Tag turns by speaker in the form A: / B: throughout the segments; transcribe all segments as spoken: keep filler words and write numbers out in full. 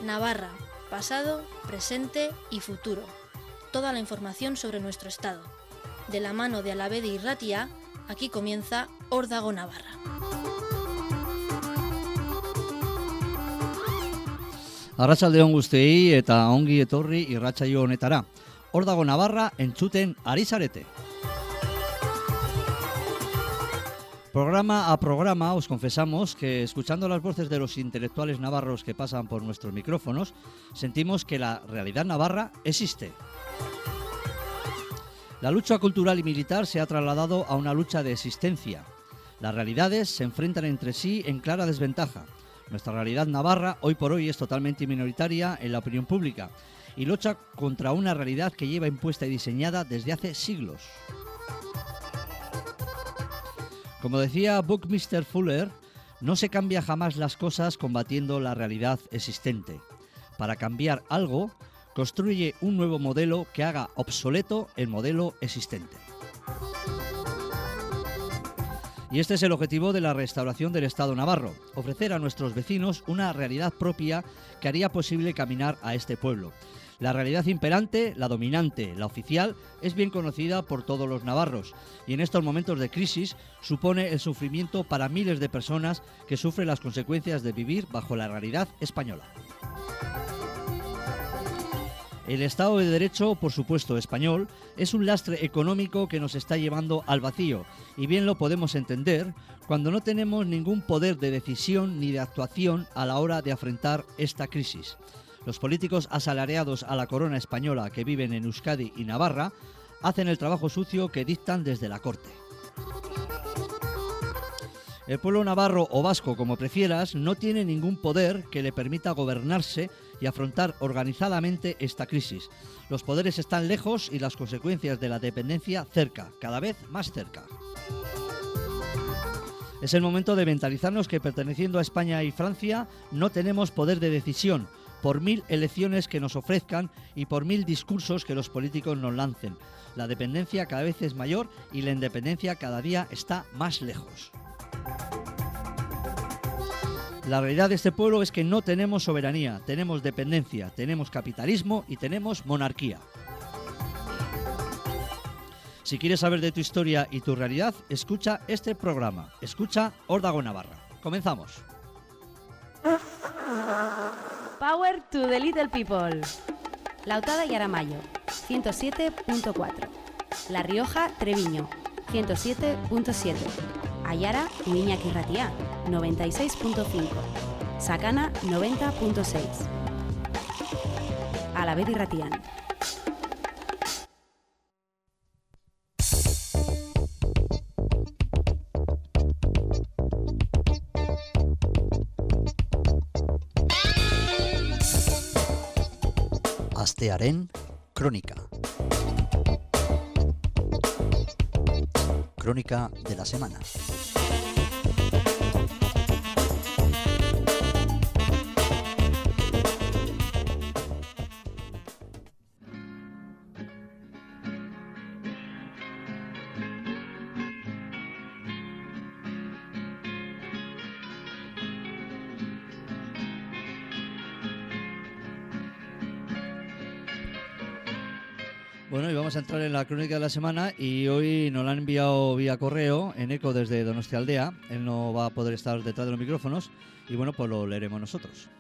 A: Navarra, pasado, presente y futuro. Toda la información sobre nuestro estado. De la mano de Alavedi Irratia, aquí comienza Órdago Navarra.
B: Arratsaldeon guztiei eta ongi etorri irratsaio honetara. Órdago Navarra entzuten ari zarete. Programa a programa os confesamos que, escuchando las voces de los intelectuales navarros que pasan por nuestros micrófonos, sentimos que la realidad navarra existe. La lucha cultural y militar se ha trasladado a una lucha de existencia. Las realidades se enfrentan entre sí en clara desventaja. Nuestra realidad navarra hoy por hoy es totalmente minoritaria en la opinión pública y lucha contra una realidad que lleva impuesta y diseñada desde hace siglos. Como decía Buckminster Fuller, no se cambia jamás las cosas combatiendo la realidad existente. Para cambiar algo, construye un nuevo modelo que haga obsoleto el modelo existente. Y este es el objetivo de la restauración del Estado navarro, ofrecer a nuestros vecinos una realidad propia que haría posible caminar a este pueblo. La realidad imperante, la dominante, la oficial, es bien conocida por todos los navarros y en estos momentos de crisis supone el sufrimiento para miles de personas que sufren las consecuencias de vivir bajo la realidad española. El Estado de Derecho, por supuesto español, es un lastre económico que nos está llevando al vacío y bien lo podemos entender cuando no tenemos ningún poder de decisión ni de actuación a la hora de afrontar esta crisis. Los políticos asalariados a la corona española que viven en Euskadi y Navarra hacen el trabajo sucio que dictan desde la corte. El pueblo navarro o vasco, como prefieras, no tiene ningún poder que le permita gobernarse y afrontar organizadamente esta crisis. Los poderes están lejos y las consecuencias de la dependencia cerca, cada vez más cerca. Es el momento de mentalizarnos que perteneciendo a España y Francia no tenemos poder de decisión, por mil elecciones que nos ofrezcan y por mil discursos que los políticos nos lancen. La dependencia cada vez es mayor y la independencia cada día está más lejos. La realidad de este pueblo es que no tenemos soberanía, tenemos dependencia, tenemos capitalismo y tenemos monarquía. Si quieres saber de tu historia y tu realidad, escucha este programa. Escucha Órdago Navarra. Comenzamos.
C: Power to the Little People. Lautada y Aramayo, ciento siete punto cuatro. La Rioja, Treviño, ciento siete punto siete. Ayara, Iñaki Irratia, noventa y seis punto cinco. Sakana, noventa punto seis. Alavedi Irratian.
B: Astearen Crónica. Crónica de la semana. Bueno, y vamos a entrar en la crónica de la semana y hoy nos la han enviado vía correo en eco desde Donostialdea. Él no va a poder estar detrás de los micrófonos y bueno, pues lo leeremos nosotros.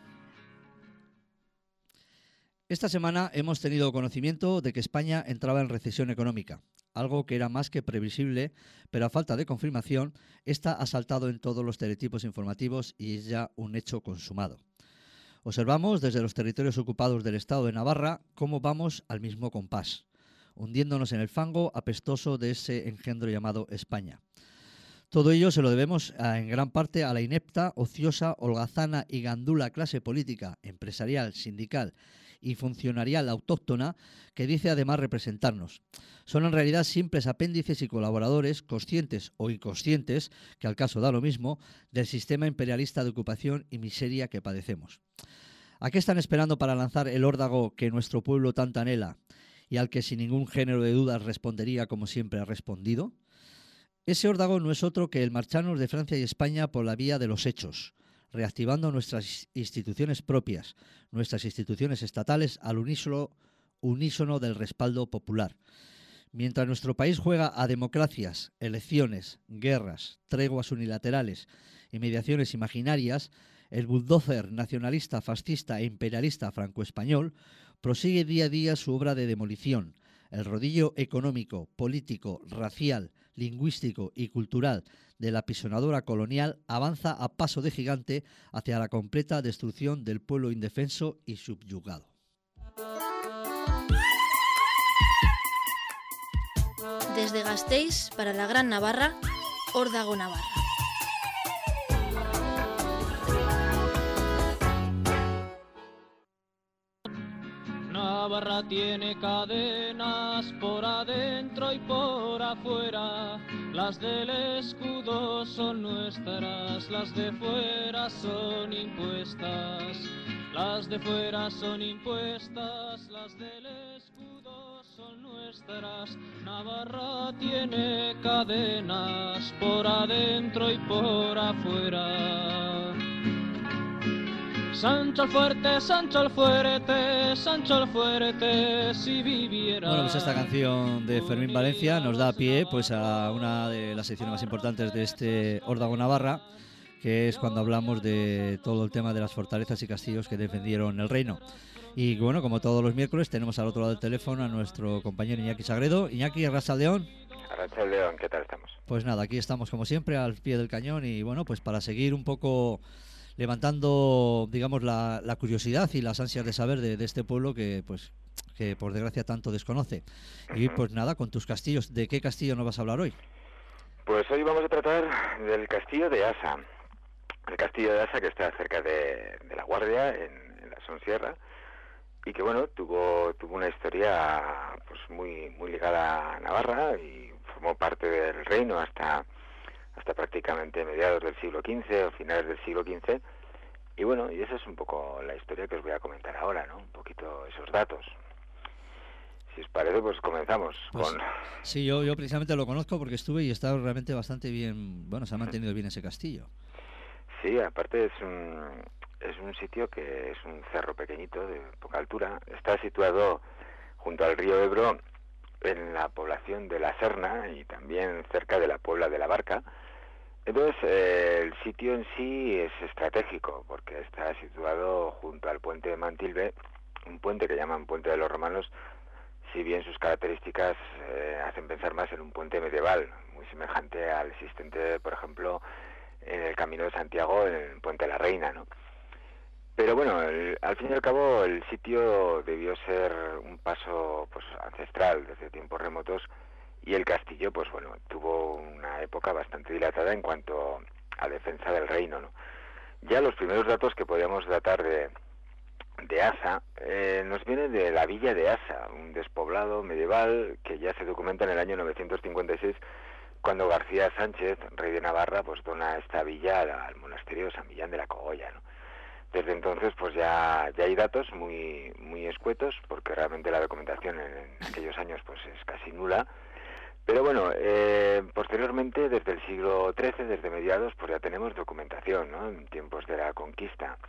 B: Esta semana hemos tenido conocimiento de que España entraba en recesión económica, algo que era más que previsible, pero a falta de confirmación, esta ha saltado en todos los teletipos informativos y es ya un hecho consumado. Observamos desde los territorios ocupados del Estado de Navarra cómo vamos al mismo compás, hundiéndonos en el fango apestoso de ese engendro llamado España. Todo ello se lo debemos a, en gran parte a la inepta, ociosa, holgazana y gandula clase política, empresarial, sindical y funcionarial autóctona que dice además representarnos. Son en realidad simples apéndices y colaboradores, conscientes o inconscientes, que al caso da lo mismo, del sistema imperialista de ocupación y miseria que padecemos. ¿A qué están esperando para lanzar el órdago que nuestro pueblo tanto anhela y al que sin ningún género de dudas respondería como siempre ha respondido? Ese órdago no es otro que el marcharnos de Francia y España por la vía de los hechos, reactivando nuestras instituciones propias, nuestras instituciones estatales al unísono, unísono del respaldo popular. Mientras nuestro país juega a democracias, elecciones, guerras, treguas unilaterales y mediaciones imaginarias, el bulldozer nacionalista, fascista e imperialista franco-español prosigue día a día su obra de demolición. El rodillo económico, político, racial, lingüístico y cultural de la apisonadora colonial avanza a paso de gigante hacia la completa destrucción del pueblo indefenso y subyugado.
A: Desde Gasteiz para la Gran Navarra, Órdago Navarra.
D: Navarra tiene cadenas por adentro y por afuera, las del escudo son nuestras, las de fuera son impuestas, las de fuera son impuestas, las del escudo son nuestras. Navarra tiene cadenas por adentro y por afuera. Sancho el fuerte, Sancho el fuerte, Sancho el fuerte, si viviera...
B: Bueno, pues esta canción de Fermín Valencia nos da pie pues a una de las secciones más importantes de este Órdago Navarra, que es cuando hablamos de todo el tema de las fortalezas y castillos que defendieron el reino. Y bueno, como todos los miércoles, tenemos al otro lado del teléfono a nuestro compañero Iñaki Sagredo. Iñaki, Arrachaldeón.
E: Arrachaldeón, ¿qué tal estamos?
B: Pues nada, aquí estamos como siempre al pie del cañón y bueno, pues para seguir un poco levantando, digamos, la, la curiosidad y las ansias de saber de, de este pueblo que, pues, que por desgracia tanto desconoce. Y pues nada, con tus castillos, ¿de qué castillo nos vas a hablar hoy?
E: Pues hoy vamos a tratar del castillo de Asa. El castillo de Asa, que está cerca de, de La Guardia, en, en la Sonsierra, y que bueno, tuvo tuvo una historia pues muy muy ligada a Navarra y formó parte del reino hasta hasta prácticamente mediados del siglo quince o finales del siglo quince. Y bueno, y esa es un poco la historia que os voy a comentar ahora, ¿no? Un poquito esos datos. Si os parece, pues comenzamos
B: pues,
E: con...
B: Sí, yo, yo precisamente lo conozco porque estuve y está realmente bastante bien, bueno, se ha mantenido bien ese castillo.
E: Sí, aparte es un, es un sitio que es un cerro pequeñito, de poca altura. Está situado junto al río Ebro, en la población de La Serna y también cerca de la Puebla de la Barca. Entonces, eh, el sitio en sí es estratégico porque está situado junto al puente de Mantilve, un puente que llaman Puente de los Romanos, si bien sus características eh, hacen pensar más en un puente medieval, muy semejante al existente, por ejemplo, en el Camino de Santiago, en el Puente de la Reina, ¿no? Pero bueno, el, al fin y al cabo el sitio debió ser un paso pues ancestral desde tiempos remotos y el castillo pues bueno tuvo una época bastante dilatada en cuanto a defensa del reino, ¿no? Ya los primeros datos que podíamos datar de, de Asa eh, nos viene de la villa de Asa, un despoblado medieval que ya se documenta en el año novecientos cincuenta y seis cuando García Sánchez, rey de Navarra, pues dona esta villa al, al monasterio de San Millán de la Cogolla, ¿no? Desde entonces pues ya, ya hay datos muy muy escuetos porque realmente la documentación en, en aquellos años pues es casi nula. Pero bueno, eh, posteriormente desde el siglo trece, desde mediados, pues ya tenemos documentación, ¿no? En tiempos de la conquista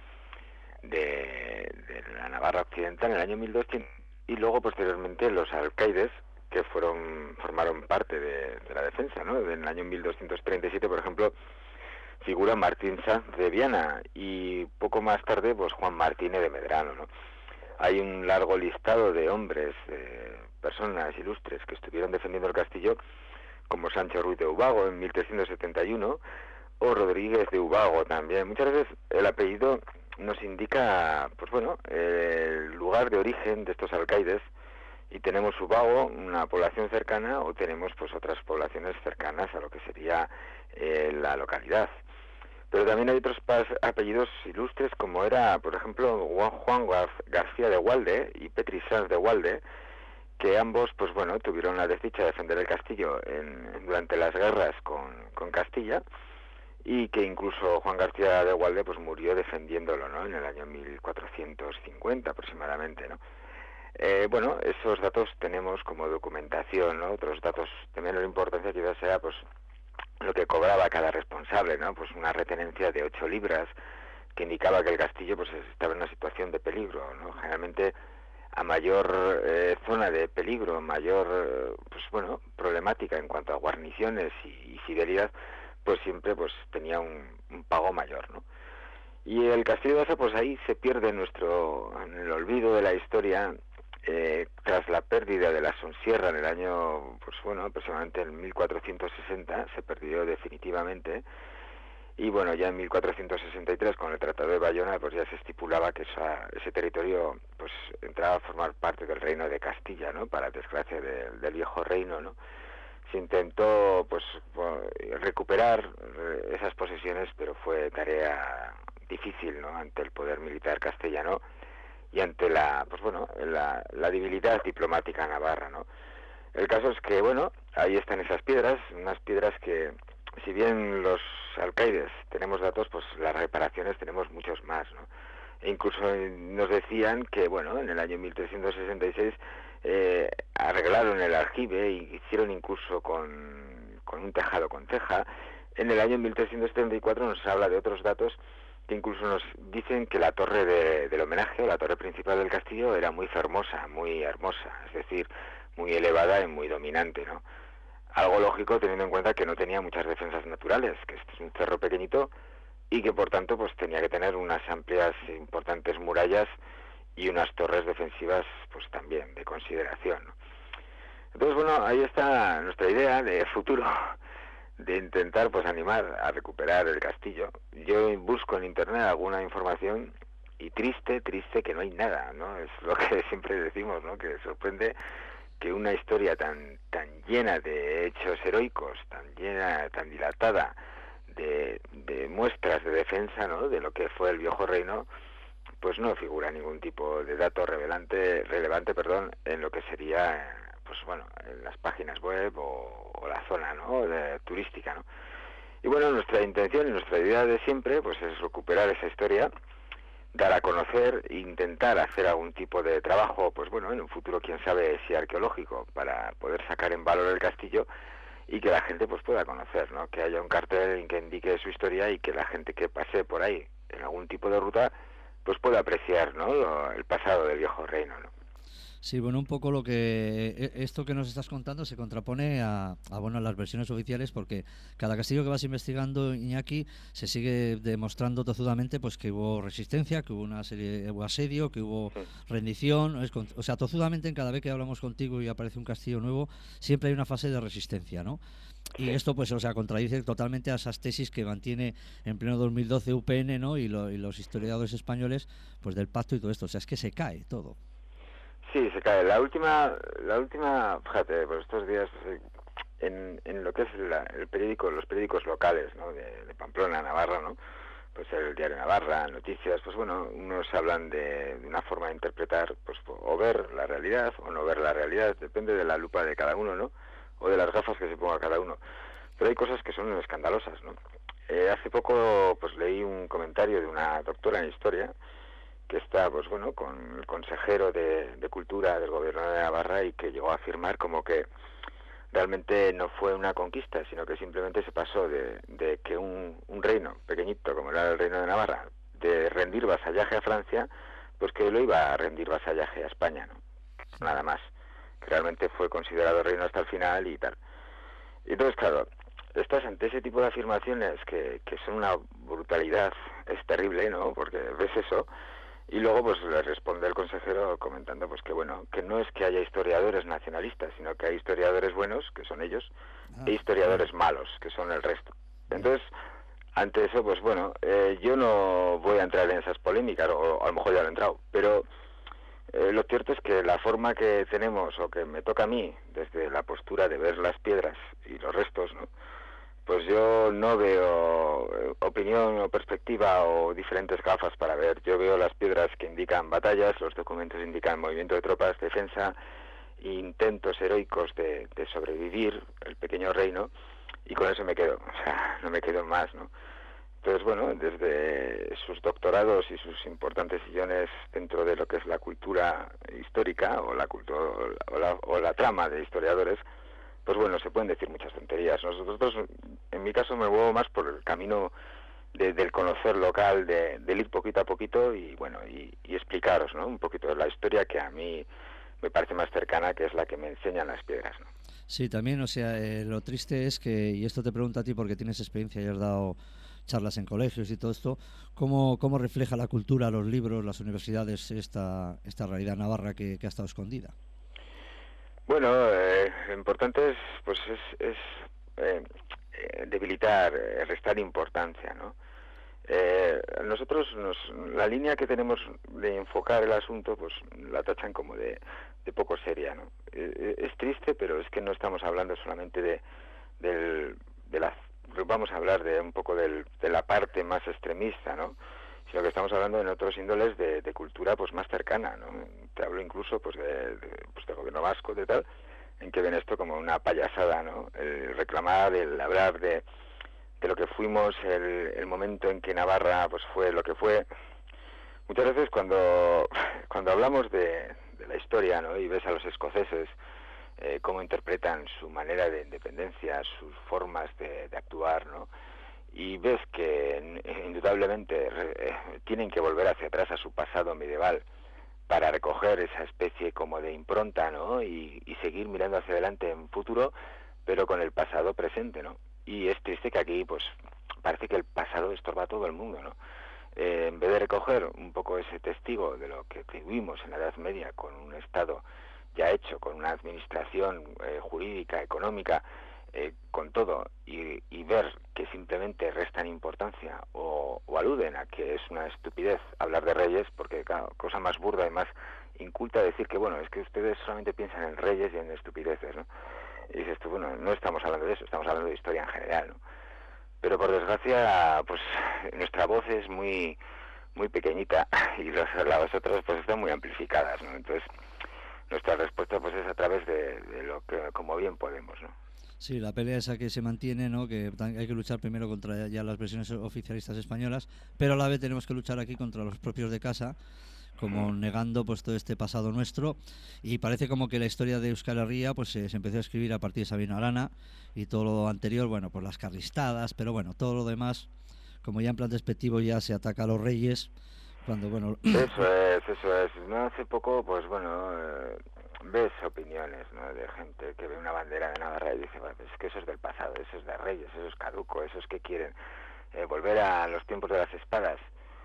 E: de, de la Navarra Occidental en el año mil doscientos y luego posteriormente los alcaides que fueron formaron parte de, de la defensa, ¿no? En el año mil doscientos treinta y siete, por ejemplo, figura Martín Sanz de Viana y poco más tarde pues Juan Martínez de Medrano, ¿no? Hay un largo listado de hombres, de personas ilustres que estuvieron defendiendo el castillo, como Sancho Ruiz de Ubago en mil trescientos setenta y uno o Rodríguez de Ubago también. Muchas veces el apellido nos indica, pues bueno, el lugar de origen de estos alcaides y tenemos Ubago, una población cercana, o tenemos pues otras poblaciones cercanas a lo que sería eh, la localidad. Pero también hay otros apellidos ilustres, como era, por ejemplo, Juan García de Gualde y Petri Sanz de Gualde, que ambos, pues bueno, tuvieron la desdicha de defender el castillo en, durante las guerras con, con Castilla, y que incluso Juan García de Gualde, pues murió defendiéndolo, ¿no? En el año mil cuatrocientos cincuenta aproximadamente, ¿no? Eh, bueno, esos datos tenemos como documentación, ¿no? Otros datos de menor importancia quizás sea, pues, lo que cobraba cada responsable, ¿no? Pues una retenencia de ocho libras que indicaba que el castillo pues estaba en una situación de peligro, ¿no? Generalmente a mayor eh, zona de peligro, mayor eh, pues bueno, problemática en cuanto a guarniciones y, y fidelidad, pues siempre pues tenía un, un pago mayor, ¿no? Y el castillo de Baza, pues ahí se pierde nuestro, en el olvido de la historia, eh, tras la pérdida de la Sonsierra en el año, pues bueno, aproximadamente en mil cuatrocientos sesenta, se perdió definitivamente. Y bueno, ya en mil cuatrocientos sesenta y tres, con el Tratado de Bayona, pues ya se estipulaba que esa, ese territorio pues entraba a formar parte del reino de Castilla, ¿no? Para desgracia de, del viejo reino, ¿no? Se intentó pues recuperar esas posesiones, pero fue tarea difícil, ¿no? Ante el poder militar castellano y ante la, pues bueno, la, la debilidad diplomática navarra, ¿no? El caso es que, bueno, ahí están esas piedras, unas piedras que, si bien los alcaides tenemos datos, pues las reparaciones tenemos muchos más, ¿no? E incluso nos decían que, bueno, en el año mil trescientos sesenta y seis eh, arreglaron el aljibe y hicieron incluso con, con un tejado con teja. En el año mil trescientos setenta y cuatro nos habla de otros datos que incluso nos dicen que la torre de, del homenaje, o la torre principal del castillo, era muy hermosa, muy hermosa, es decir, muy elevada y muy dominante, ¿no? Algo lógico teniendo en cuenta que no tenía muchas defensas naturales, que este es un cerro pequeñito y que por tanto pues tenía que tener unas amplias e importantes murallas y unas torres defensivas pues también de consideración, ¿no? Entonces, bueno, ahí está nuestra idea de futuro, de intentar pues animar a recuperar el castillo. Yo busco en internet alguna información y triste, triste que no hay nada, ¿no? Es lo que siempre decimos, ¿no? Que sorprende que una historia tan tan llena de hechos heroicos, tan llena, tan dilatada de, de muestras de defensa, ¿no? De lo que fue el viejo reino, pues no figura ningún tipo de dato relevante, relevante, perdón, en lo que sería, pues bueno, en las páginas web o, o la zona, ¿no? De, turística, ¿no? Y bueno, nuestra intención y nuestra idea de siempre, pues es recuperar esa historia, dar a conocer, intentar hacer algún tipo de trabajo, pues bueno, en un futuro quién sabe si arqueológico, para poder sacar en valor el castillo y que la gente pues pueda conocer, ¿no? Que haya un cartel que indique su historia y que la gente que pase por ahí en algún tipo de ruta pues pueda apreciar, ¿no? Lo, el pasado del viejo reino, ¿no?
B: Sí, bueno, un poco lo que esto que nos estás contando se contrapone a, a bueno, a las versiones oficiales, porque cada castillo que vas investigando, Iñaki, se sigue demostrando tozudamente pues que hubo resistencia, que hubo una serie, hubo asedio, que hubo rendición, es, o sea, tozudamente en cada vez que hablamos contigo y aparece un castillo nuevo, siempre hay una fase de resistencia, ¿no? Y esto, pues, o sea, contradice totalmente a esas tesis que mantiene en pleno dos mil doce U P N, ¿no? Y, lo, y los historiadores españoles, pues, del pacto y todo esto. O sea, es que se cae todo.
E: Sí, se cae. La última, la última, fíjate, por estos días, pues, en, en lo que es la, el periódico, los periódicos locales, ¿no? De, de Pamplona, Navarra, ¿no? Pues el Diario Navarra, Noticias, pues bueno, unos hablan de, de una forma de interpretar, pues, o ver la realidad o no ver la realidad, depende de la lupa de cada uno, ¿no? O de las gafas que se ponga cada uno. Pero hay cosas que son escandalosas, ¿no? Eh, hace poco, pues leí un comentario de una doctora en historia que está, pues bueno, con el consejero de, de Cultura del Gobierno de Navarra y que llegó a afirmar como que realmente no fue una conquista, sino que simplemente se pasó de, de que un, un reino pequeñito como era el Reino de Navarra, de rendir vasallaje a Francia, pues que lo iba a rendir vasallaje a España, ¿no? Nada más. Que realmente fue considerado reino hasta el final y tal. Y entonces, claro, estás ante ese tipo de afirmaciones que, que son una brutalidad, es terrible, ¿no? Porque ves eso. Y luego pues le responde el consejero comentando pues que bueno, que no es que haya historiadores nacionalistas, sino que hay historiadores buenos, que son ellos, ah, e historiadores malos, que son el resto. Entonces, ante eso, pues bueno, eh, yo no voy a entrar en esas polémicas, o a lo mejor ya lo he entrado, pero eh, lo cierto es que la forma que tenemos, o que me toca a mí, desde la postura de ver las piedras y los restos, ¿no? Pues yo no veo opinión o perspectiva o diferentes gafas para ver. Yo veo las piedras que indican batallas, los documentos indican movimiento de tropas, defensa, intentos heroicos de, de sobrevivir el pequeño reino, y con eso me quedo, o sea, no me quedo más, ¿no? Entonces, bueno, desde sus doctorados y sus importantes sillones dentro de lo que es la cultura histórica o la, cultura, o la, o la trama de historiadores, pues bueno, se pueden decir muchas tonterías. Nosotros, en mi caso, me muevo más por el camino de, del conocer local, de, del ir poquito a poquito y bueno y, y explicaros, ¿no?, un poquito de la historia que a mí me parece más cercana, que es la que me enseñan las piedras, ¿no?
B: Sí, también, o sea, eh, lo triste es que, y esto te pregunto a ti porque tienes experiencia y has dado charlas en colegios y todo esto, ¿cómo, cómo refleja la cultura, los libros, las universidades esta, esta realidad navarra que, que ha estado escondida?
E: Bueno, eh, lo importante es, pues es, es eh, eh, debilitar, eh, restar importancia, ¿no? Eh, nosotros, nos, la línea que tenemos de enfocar el asunto, pues la tachan como de, de poco seria, ¿no? Eh, es triste, pero es que no estamos hablando solamente de, del, de la, vamos a hablar de un poco del, de la parte más extremista, ¿no?, sino que estamos hablando en otros índoles de, de cultura pues más cercana, ¿no? Te hablo incluso pues de, de, pues, de gobierno vasco, de tal, en que ven esto como una payasada, ¿no? El reclamar, el hablar de, de lo que fuimos, el, el momento en que Navarra pues fue lo que fue. Muchas veces cuando, cuando hablamos de, de la historia, ¿no?, y ves a los escoceses eh, cómo interpretan su manera de independencia, sus formas de, de actuar, ¿no?, y ves que indudablemente eh, tienen que volver hacia atrás a su pasado medieval para recoger esa especie como de impronta, ¿no?, y, y seguir mirando hacia adelante en futuro, pero con el pasado presente, ¿no? Y es triste que aquí, pues, parece que el pasado estorba a todo el mundo, ¿no? Eh, en vez de recoger un poco ese testigo de lo que tuvimos en la Edad Media con un Estado ya hecho, con una administración eh, jurídica, económica, Eh, con todo, y, y ver que simplemente restan importancia o, o aluden a que es una estupidez hablar de reyes, porque claro, cosa más burda y más inculta decir que bueno, es que ustedes solamente piensan en reyes y en estupideces, ¿no? Y dices tú, bueno, no estamos hablando de eso, estamos hablando de historia en general, ¿no? Pero por desgracia, pues nuestra voz es muy muy pequeñita y los, las otras pues están muy amplificadas, ¿no? Entonces nuestra respuesta pues es a través de, de lo que como bien podemos, ¿no?
B: Sí, la pelea esa que se mantiene, ¿no?, que hay que luchar primero contra ya las versiones oficialistas españolas, pero a la vez tenemos que luchar aquí contra los propios de casa, como negando pues todo este pasado nuestro, y parece como que la historia de Euskal Herria pues se, se empezó a escribir a partir de Sabino Arana y todo lo anterior, bueno, pues las carlistadas, pero bueno, todo lo demás, como ya en plan despectivo ya se ataca a los reyes, cuando bueno...
E: Eso es, eso es, no hace poco pues bueno... Eh... ves opiniones, ¿no?, de gente que ve una bandera de Navarra y dice, bueno, pues es que eso es del pasado, eso es de reyes, eso es caduco, eso es que quieren eh, volver a los tiempos de las espadas.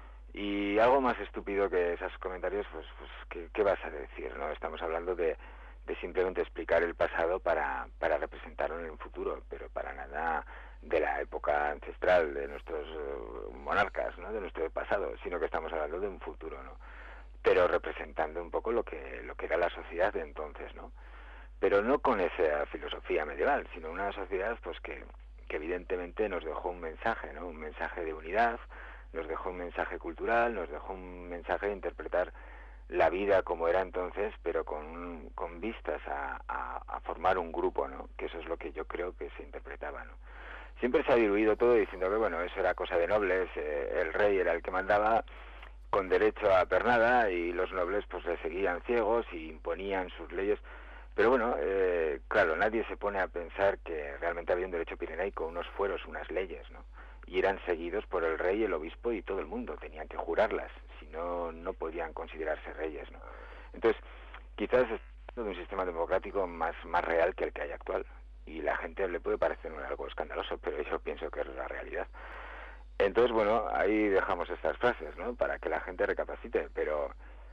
E: Y algo más estúpido que esos comentarios, pues, pues ¿qué, qué vas a decir, no? Estamos hablando de, de simplemente explicar el pasado para, para representarlo en el futuro, pero para nada de la época ancestral de nuestros uh, monarcas, ¿no?, de nuestro pasado, sino que estamos hablando de un futuro, ¿no?, pero representando un poco lo que lo que era la sociedad de entonces, ¿no? Pero no con esa filosofía medieval, sino una sociedad pues que, que evidentemente nos dejó un mensaje, ¿no?, un mensaje de unidad, nos dejó un mensaje cultural, nos dejó un mensaje de interpretar la vida como era entonces, pero con, con vistas a, a, a formar un grupo, ¿no?, que eso es lo que yo creo que se interpretaba, ¿no? Siempre se ha diluido todo diciendo que, bueno, eso era cosa de nobles, eh, el rey era el que mandaba, con derecho a pernada, y los nobles pues le seguían ciegos y imponían sus leyes, pero bueno, eh, claro, nadie se pone a pensar que realmente había un derecho pirenaico, unos fueros, unas leyes, ¿no?, y eran seguidos por el rey, el obispo y todo el mundo, tenían que jurarlas, si no, no podían considerarse reyes, ¿no? Entonces, quizás es de un sistema democrático más, más real que el que hay actual, y la gente le puede parecer algo escandaloso, pero yo pienso que es la realidad. Entonces, bueno, ahí dejamos estas frases, ¿no?, para que la gente recapacite, pero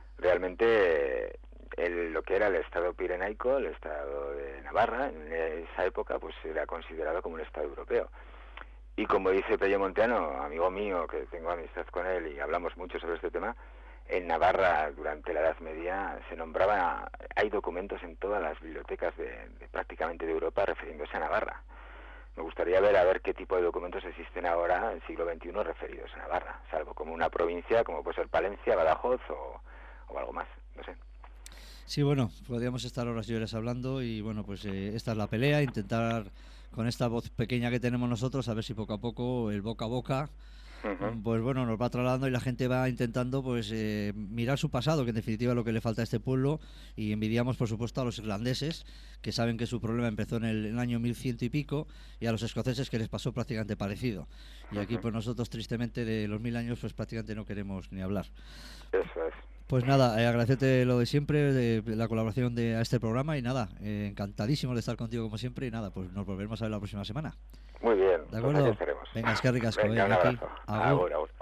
E: realmente el, lo que era el Estado pirenaico, el Estado de Navarra, en esa época, pues era considerado como un Estado europeo. Y como dice Pello Monteano, amigo mío, que tengo amistad con él y hablamos mucho sobre este tema, en Navarra durante la Edad Media se nombraba, hay documentos en todas las bibliotecas de, de prácticamente de Europa refiriéndose a Navarra. Me gustaría ver a ver qué tipo de documentos existen ahora en el siglo veintiuno referidos a Navarra, salvo como una provincia como puede ser Palencia, Badajoz o, o algo más, no sé.
B: Sí, bueno, podríamos estar horas y horas hablando y bueno, pues eh, esta es la pelea, intentar con esta voz pequeña que tenemos nosotros, a ver si poco a poco el boca a boca
E: Ujú.
B: pues bueno, nos va trasladando y la gente va intentando pues eh, mirar su pasado, que en definitiva es lo que le falta a este pueblo, y envidiamos por supuesto a los irlandeses, que saben que su problema empezó en el, en el año mil ciento y pico, y a los escoceses, que les pasó prácticamente parecido. Y aquí pues nosotros tristemente de los mil años pues prácticamente no queremos ni hablar.
E: Eso es.
B: Pues nada, eh, agradecerte lo de siempre, de la colaboración de a este programa, y nada, eh, encantadísimo de estar contigo como siempre, y nada, pues nos volveremos a ver la próxima semana.
E: Muy bien,
B: ¿De
E: pues
B: acuerdo?
E: aquí estaremos.
B: Venga, es que ricasco,
E: Venga,
B: eh,
E: un
B: aquí.
E: abrazo.
B: Agur.
E: Agur, agur.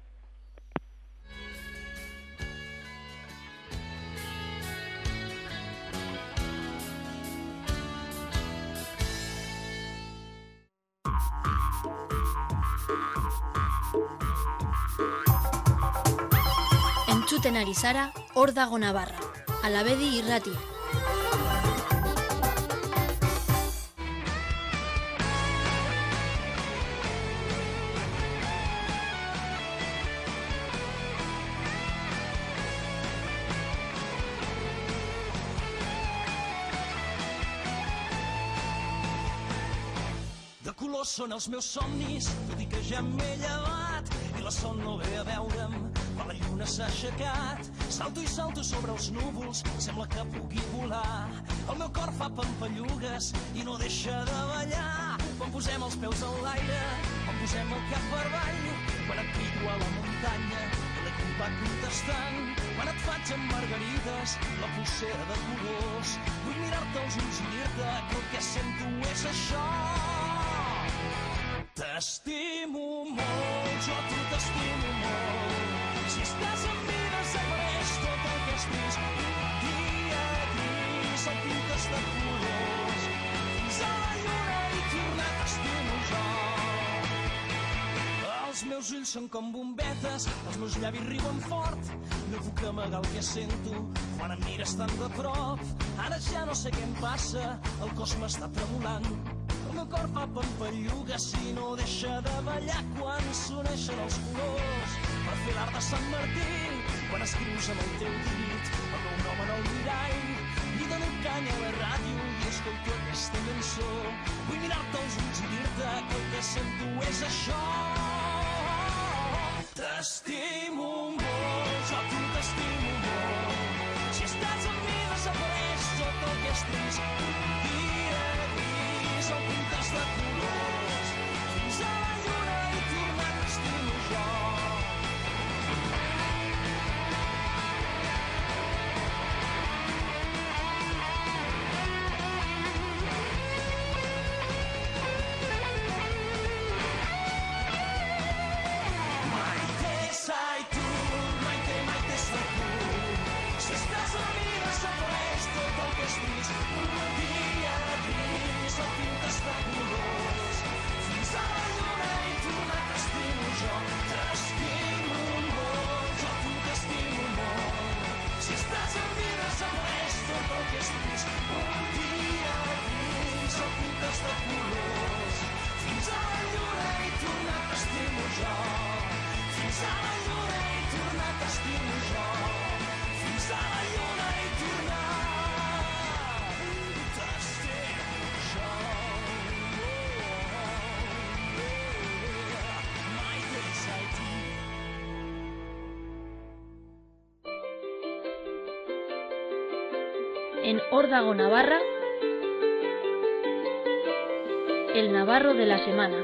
A: Entzuten ari zara, hor dago Navarra, Alabedi irratia.
F: De colors són els meus somnis, tot i que ja m'he llevat i la son no ve a veure'm quan la lluna s'ha aixecat. Salto i salto sobre els núvols, sembla que pugui volar. El meu cor fa pampallugues i no deixa de ballar. Quan posem els peus en l'aire, quan posem el cap per avall, quan et crido a la muntanya i l'equip va contestant, quan et faig amb margarides la pulsera de colors. Vull mirar-te als ulls i dir-te que el que sento és això. T'estimo molt, jo a tu t'estimo molt. Si estàs amb mi desapareix tot el que has vist. Un dia gris el pintes de colors. Fins a la lluna i tornar t'estimo jo. Els meus ulls són com bombetes, els meus llavis riuen fort. No puc amagar el que sento quan em mires tan de prop. Ara ja no sé què em passa, el cos m'està tremolant. El meu cor fa pampallugues i no deixa de ballar quan s'uneixen els colors. Per fer l'art de Sant Martí, quan escrius amb el teu dit el meu nom en el mirall, i dono canya a la ràdio i escolto aquesta cançó. Vull mirar-te als ulls i dir-te que el que sento és això. T'estimo molt, jo a tu t'estimo molt. Si estàs amb mi desapareix tot el que és trist. Un dia gris el pintes de colors. Fins a la lluna i tornar t'estimo jo. Maite sai tu, Maite, Maite sai tu. Si estàs amb mi desapareix tot el que és trist. Un dia gris el pintes de colors. Fins a la lluna i tornar t'estimo jo. T'estimo molt, jo a tu t'estimo molt. Si estàs amb mi desapareix tot el que és trist. Un dia gris el pintes de colors. Fins a la lluna i tornar t'estimo jo. Fins a la lluna i tornar t'estimo jo. Fins a la lluna i tornar t'estimo jo. Maite sai tu.
A: En Hor dago Navarra, el Navarro de la semana.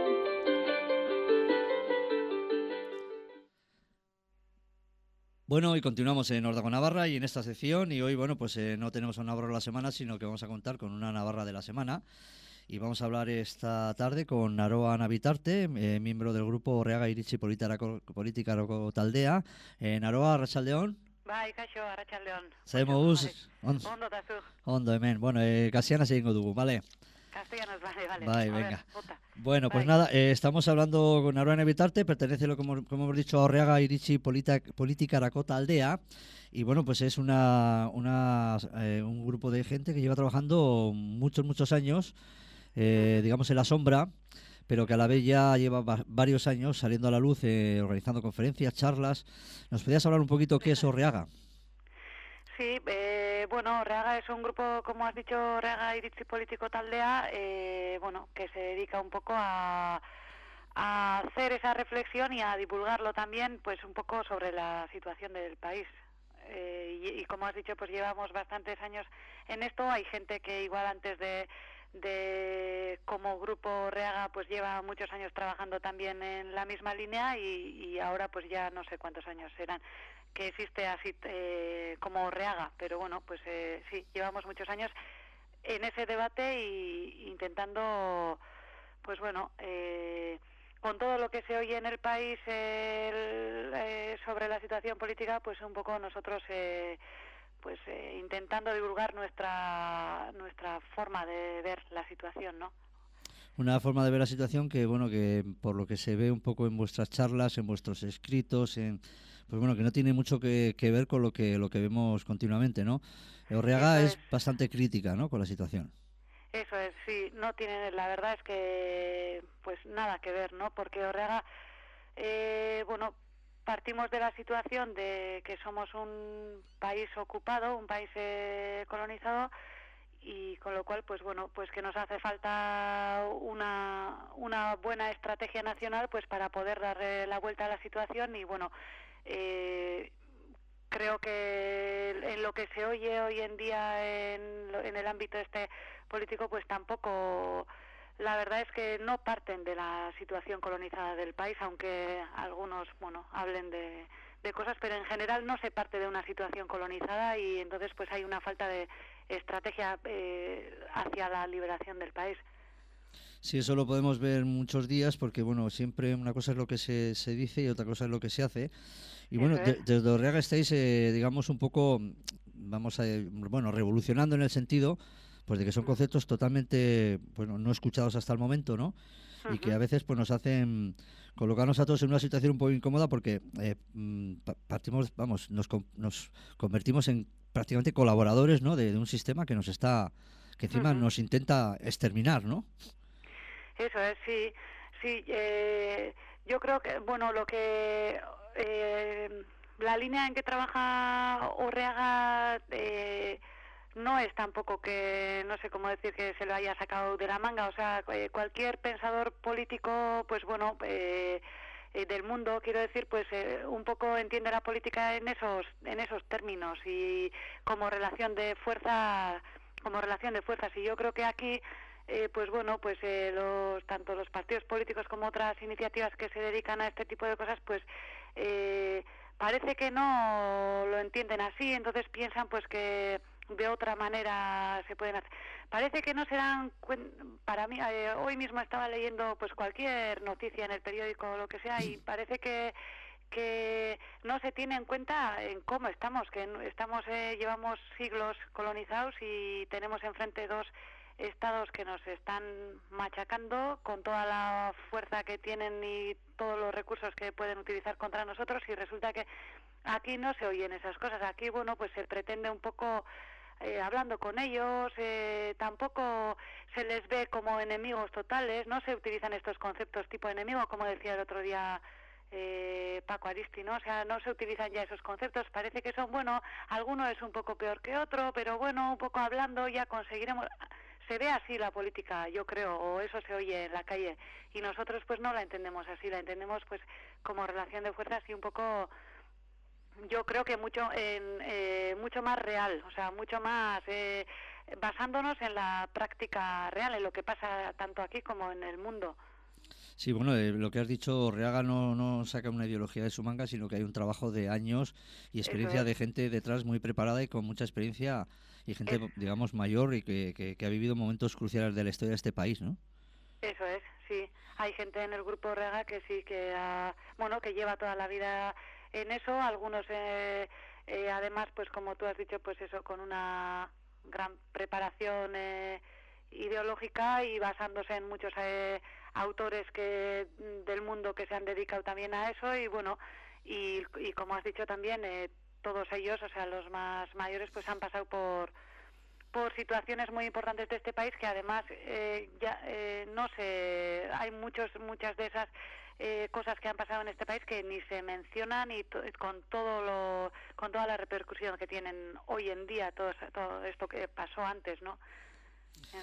B: Bueno, y continuamos en Hor dago Navarra y en esta sección, y hoy, bueno, pues eh, no tenemos a un Navarro de la semana, sino que vamos a contar con una Navarra de la semana, y vamos a hablar esta tarde con Aroa Navitarte, eh, miembro del grupo Orreaga Iritsi Politikarako Taldea. Eh, Aroa, Arratsaldeon.
G: Bai, kaixo, Arratsaldeon.
B: Zer moduz? On,
G: Ondo eta zu.
B: ondo hemen. Bueno, eh, kasiana egingo dugu, ¿vale?
G: Castellanos, vale, vale.
B: Bai,
G: A ver,
B: venga.
G: bota.
B: Bueno, pues
G: Bai.
B: nada, eh, estamos hablando con Aroa Navitarte, pertenece, lo como, como hemos dicho, a Orreaga Iritsi Politikarako Taldea, y bueno, pues es una, una eh, un grupo de gente que lleva trabajando muchos, muchos años, eh, digamos en la sombra, pero que a la vez ya lleva va- varios años saliendo a la luz, eh, organizando conferencias, charlas. ¿Nos podías hablar un poquito qué es Orreaga?
G: Sí, eh, bueno, Orreaga es un grupo, como has dicho, Orreaga Iritsi Político Taldea, eh, bueno, que se dedica un poco a, a hacer esa reflexión y a divulgarlo también, pues un poco sobre la situación del país. Eh, y, y como has dicho, pues llevamos bastantes años en esto. Hay gente que igual antes de, de como Grupo Reaga pues lleva muchos años trabajando también en la misma línea y, y ahora pues ya no sé cuántos años serán que existe así eh, como Reaga, pero bueno, pues eh, sí, llevamos muchos años en ese debate y intentando, pues bueno, eh, con todo lo que se oye en el país el, eh, sobre la situación política, pues un poco nosotros eh, pues eh, intentando divulgar nuestra nuestra forma de ver la situación, ¿no?
B: Una forma de ver la situación que, bueno, que por lo que se ve un poco en vuestras charlas, en vuestros escritos, en pues bueno, que no tiene mucho que, que ver con lo que lo que vemos continuamente, ¿no? Orreaga
G: Eso
B: es
G: es.
B: bastante crítica, ¿no?, con la situación.
G: Eso es, sí, no tiene, la verdad es que pues nada que ver, ¿no? Porque Orreaga, eh, bueno, partimos de la situación de que somos un país ocupado, un país eh, colonizado, y con lo cual, pues bueno, pues que nos hace falta una, una buena estrategia nacional pues para poder darle la vuelta a la situación y bueno, eh, creo que en lo que se oye hoy en día en, en el ámbito este político, pues tampoco, la verdad es que no parten de la situación colonizada del país, aunque algunos, bueno, hablen de, de cosas, pero en general no se parte de una situación colonizada y entonces pues hay una falta de estrategia eh, hacia la liberación del país.
B: Sí, eso lo podemos ver muchos días porque, bueno, siempre una cosa es lo que se, se dice y otra cosa es lo que se hace. Y bueno,
G: Eso
B: de-
G: es.
B: desde Orreaga estáis, eh, digamos, un poco, vamos a, bueno, revolucionando en el sentido, pues de que son conceptos totalmente, bueno, no escuchados hasta el momento, ¿no? Y que a
G: Ujú.
B: veces, pues, nos hacen colocarnos a todos en una situación un poco incómoda porque eh, mm, pa- partimos, vamos, nos, con- nos convertimos en prácticamente colaboradores, ¿no?, de, de un sistema que nos está, que encima
G: Ujú.
B: nos intenta exterminar, ¿no?
G: Eso es, sí, sí. Eh, yo creo que, bueno, lo que eh, la línea en que trabaja Orreaga eh, no es tampoco que, no sé cómo decir, que se lo haya sacado de la manga. O sea, eh, cualquier pensador político, pues bueno, eh, eh, del mundo, quiero decir, pues eh, un poco entiende la política en esos, en esos términos y como relación de fuerza, como relación de fuerzas. Y yo creo que aquí eh, pues bueno, pues eh, los, tanto los partidos políticos como otras iniciativas que se dedican a este tipo de cosas, pues eh, parece que no lo entienden así, entonces piensan pues que de otra manera se pueden hacer. Parece que no se dan cuenta, para mí, eh, hoy mismo estaba leyendo pues cualquier noticia en el periódico o lo que sea y parece que que no se tiene en cuenta en cómo estamos, que estamos eh, llevamos siglos colonizados y tenemos enfrente dos estados que nos están machacando con toda la fuerza que tienen y todos los recursos que pueden utilizar contra nosotros y resulta que aquí no se oyen esas cosas. Aquí, bueno, pues se pretende un poco eh, hablando con ellos, eh, tampoco se les ve como enemigos totales, no se utilizan estos conceptos tipo enemigo, como decía el otro día eh, Paco Aristi, ¿no? O sea, no se utilizan ya esos conceptos, parece que son, bueno, alguno es un poco peor que otro, pero bueno, un poco hablando ya conseguiremos. Se ve así la política, yo creo, o eso se oye en la calle, y nosotros pues no la entendemos así, la entendemos pues como relación de fuerzas y un poco, yo creo que mucho en, eh, mucho más real, o sea, mucho más eh, basándonos en la práctica real, en lo que pasa tanto aquí como en el mundo.
B: Sí, bueno, eh, lo que has dicho, Orreaga no, no saca una ideología de su manga, sino que hay un trabajo de años y
G: Eso
B: experiencia
G: es.
B: de gente detrás muy preparada y con mucha experiencia y gente,
G: Es,
B: digamos, mayor y que, que, que ha vivido momentos cruciales de la historia de este país, ¿no?
G: Eso es, sí. Hay gente en el grupo Rega que sí que, ha, bueno, que lleva toda la vida en eso. Algunos, eh, eh, además, pues como tú has dicho, pues eso, con una gran preparación eh, ideológica y basándose en muchos eh, autores que del mundo que se han dedicado también a eso y bueno, y, y como has dicho también, eh, todos ellos, o sea, los más mayores, pues han pasado por por situaciones muy importantes de este país que además eh, ya eh, no sé, hay muchos muchas de esas eh, cosas que han pasado en este país que ni se mencionan y to- con todo lo con toda la repercusión que tienen hoy en día todo, todo esto que pasó antes, ¿no? En fin.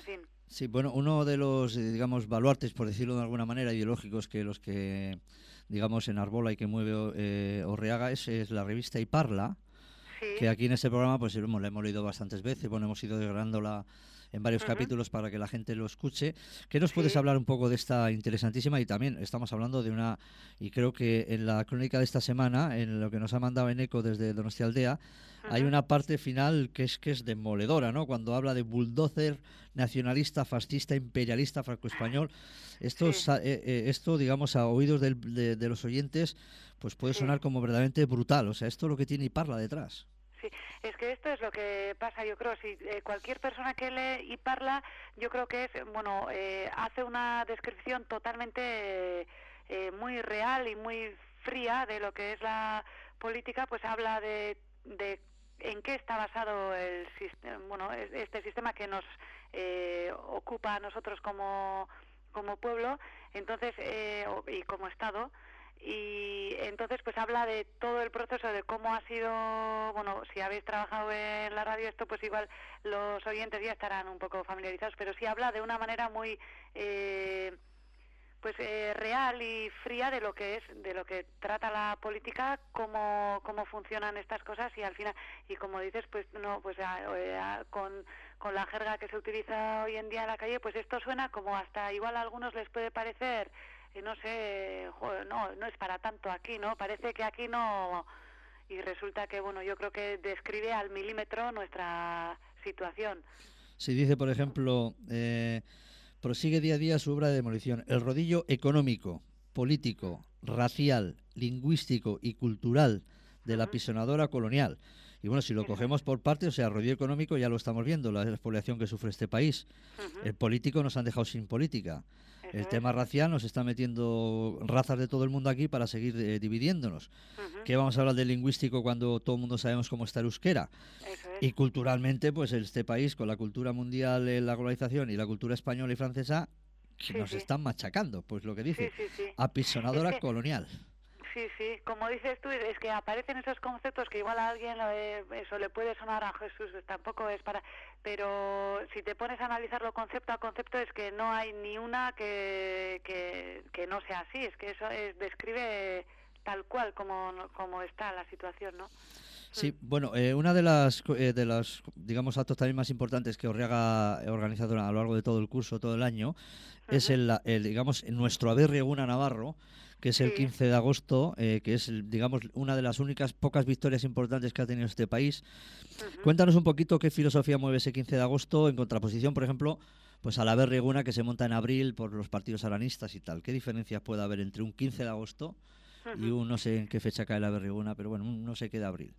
B: Sí, bueno, uno de los, eh, digamos, baluartes, por decirlo de alguna manera, ideológicos que los que, digamos, enarbola y que mueve eh, Orreaga es, es la revista Iparla,
G: Sí.
B: que aquí en este programa pues hemos, la hemos leído bastantes veces, bueno, hemos ido desgranándola en varios
G: Ujú.
B: capítulos para que la gente lo escuche. ¿Qué nos puedes
G: Sí.
B: hablar un poco de esta interesantísima? Y también estamos hablando de una, y creo que en la crónica de esta semana, en lo que nos ha mandado Eneco desde Donostia Aldea, hay
G: Ujú.
B: una parte final que es que es demoledora, ¿no? Cuando habla de bulldozer nacionalista, fascista, imperialista, franco-español. Esto,
G: Sí.
B: sa- eh, eh, esto digamos, a oídos del- de, de los oyentes, pues puede
G: Sí.
B: sonar como verdaderamente brutal. O sea, esto es lo que tiene Iparla detrás.
G: Sí, es que esto es lo que pasa, yo creo, si eh, cualquier persona que lee y parla, yo creo que es, bueno, eh, hace una descripción totalmente eh, eh, muy real y muy fría de lo que es la política, pues habla de, de en qué está basado el sistema, bueno, es- este sistema que nos eh, ocupa a nosotros como, como pueblo, entonces, eh, o- y como Estado. Y entonces pues habla de todo el proceso, de cómo ha sido, bueno, si habéis trabajado en la radio esto, pues igual los oyentes ya estarán un poco familiarizados, pero sí habla de una manera muy eh, pues eh, real y fría de lo que es, de lo que trata la política, cómo cómo funcionan estas cosas, y al final, y como dices, pues no, pues a- a- con con la jerga que se utiliza hoy en día en la calle, pues esto suena como hasta igual a algunos les puede parecer, eh, no sé, joder, no, no es para tanto aquí, ¿no? Parece que aquí no, y resulta que, bueno, yo creo que describe al milímetro nuestra situación.
B: Si dice, por ejemplo, eh, prosigue día a día su obra de demolición. El rodillo económico, político, racial, lingüístico y cultural de la
G: Ujú.
B: apisonadora colonial. Y bueno, si lo
G: Eso es.
B: cogemos por partes, o sea, rodillo económico ya lo estamos viendo, la expoliación que sufre este país.
G: Ujú.
B: El político nos han dejado sin política.
G: Eso
B: El
G: es.
B: tema racial nos está metiendo razas de todo el mundo aquí para seguir eh, dividiéndonos.
G: Ujú.
B: ¿Qué vamos a hablar del lingüístico cuando todo el mundo sabemos cómo está el euskera?
G: Eso es.
B: Y culturalmente, pues este país, con la cultura mundial, eh, la globalización y la cultura española y francesa, que
G: Sí,
B: nos
G: sí.
B: están machacando, pues lo que
G: Sí,
B: dice,
G: sí, sí.
B: apisonadora
G: Es que-
B: colonial.
G: Sí, sí, como dices tú, es que aparecen esos conceptos que igual a alguien eh, eso le puede sonar a Jesús, pues tampoco es para... Pero si te pones a analizarlo concepto a concepto, es que no hay ni una que, que, que no sea así, es que eso es, describe tal cual como, como está la situación, ¿no?
B: Sí, bueno, eh, una de las, co- eh, de las, digamos, actos también más importantes que Orriaga ha organizado a lo largo de todo el curso, todo el año, es
G: Ujú.
B: el, la- el, digamos, nuestro Aberri Eguna Navarro, que es el
G: Sí.
B: quince de agosto, eh, que es, el- digamos, una de las únicas pocas victorias importantes que ha tenido este país.
G: Ujú.
B: Cuéntanos un poquito qué filosofía mueve ese quince de agosto en contraposición, por ejemplo, pues a la Aberri Eguna que se monta en abril por los partidos aranistas y tal. ¿Qué diferencias puede haber entre un quince de agosto y
G: Ujú.
B: un, no sé en qué fecha cae la Aberri Eguna, pero bueno, un no sé qué de abril?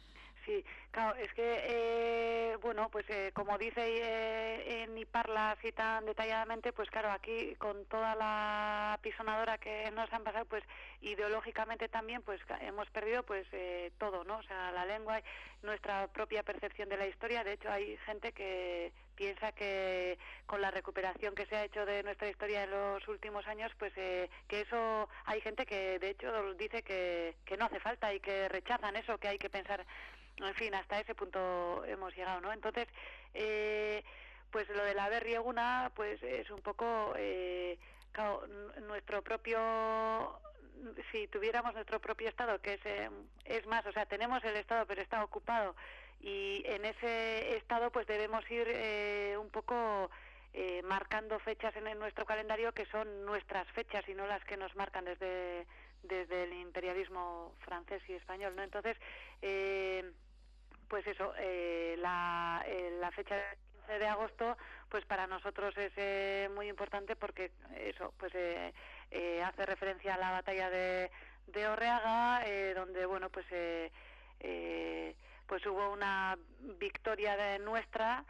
G: Sí, claro, es que, eh, bueno, pues eh, como dice eh, en Iparla así tan detalladamente, pues claro, aquí con toda la pisonadora que nos han pasado, pues ideológicamente también, pues ca- hemos perdido pues eh, todo, ¿no? O sea, la lengua, nuestra propia percepción de la historia. De hecho, hay gente que piensa que con la recuperación que se ha hecho de nuestra historia en los últimos años, pues eh, que eso, hay gente que de hecho dice que, que no hace falta y que rechazan eso, que hay que pensar. En fin, hasta ese punto hemos llegado, ¿no? Entonces, eh, pues lo de la Aberri Eguna, pues es un poco, eh, claro, n- nuestro propio, si tuviéramos nuestro propio Estado, que es, eh, es más, o sea, tenemos el Estado, pero está ocupado, y en ese Estado pues debemos ir eh, un poco eh, marcando fechas en, en nuestro calendario que son nuestras fechas y no las que nos marcan desde, desde el imperialismo francés y español, ¿no? Entonces, eh, pues eso, eh, la, eh, la fecha del quince de agosto, pues para nosotros es eh, muy importante porque eso, pues eh, eh, hace referencia a la batalla de, de Orreaga, eh, donde, bueno, pues eh, eh, pues hubo una victoria de nuestra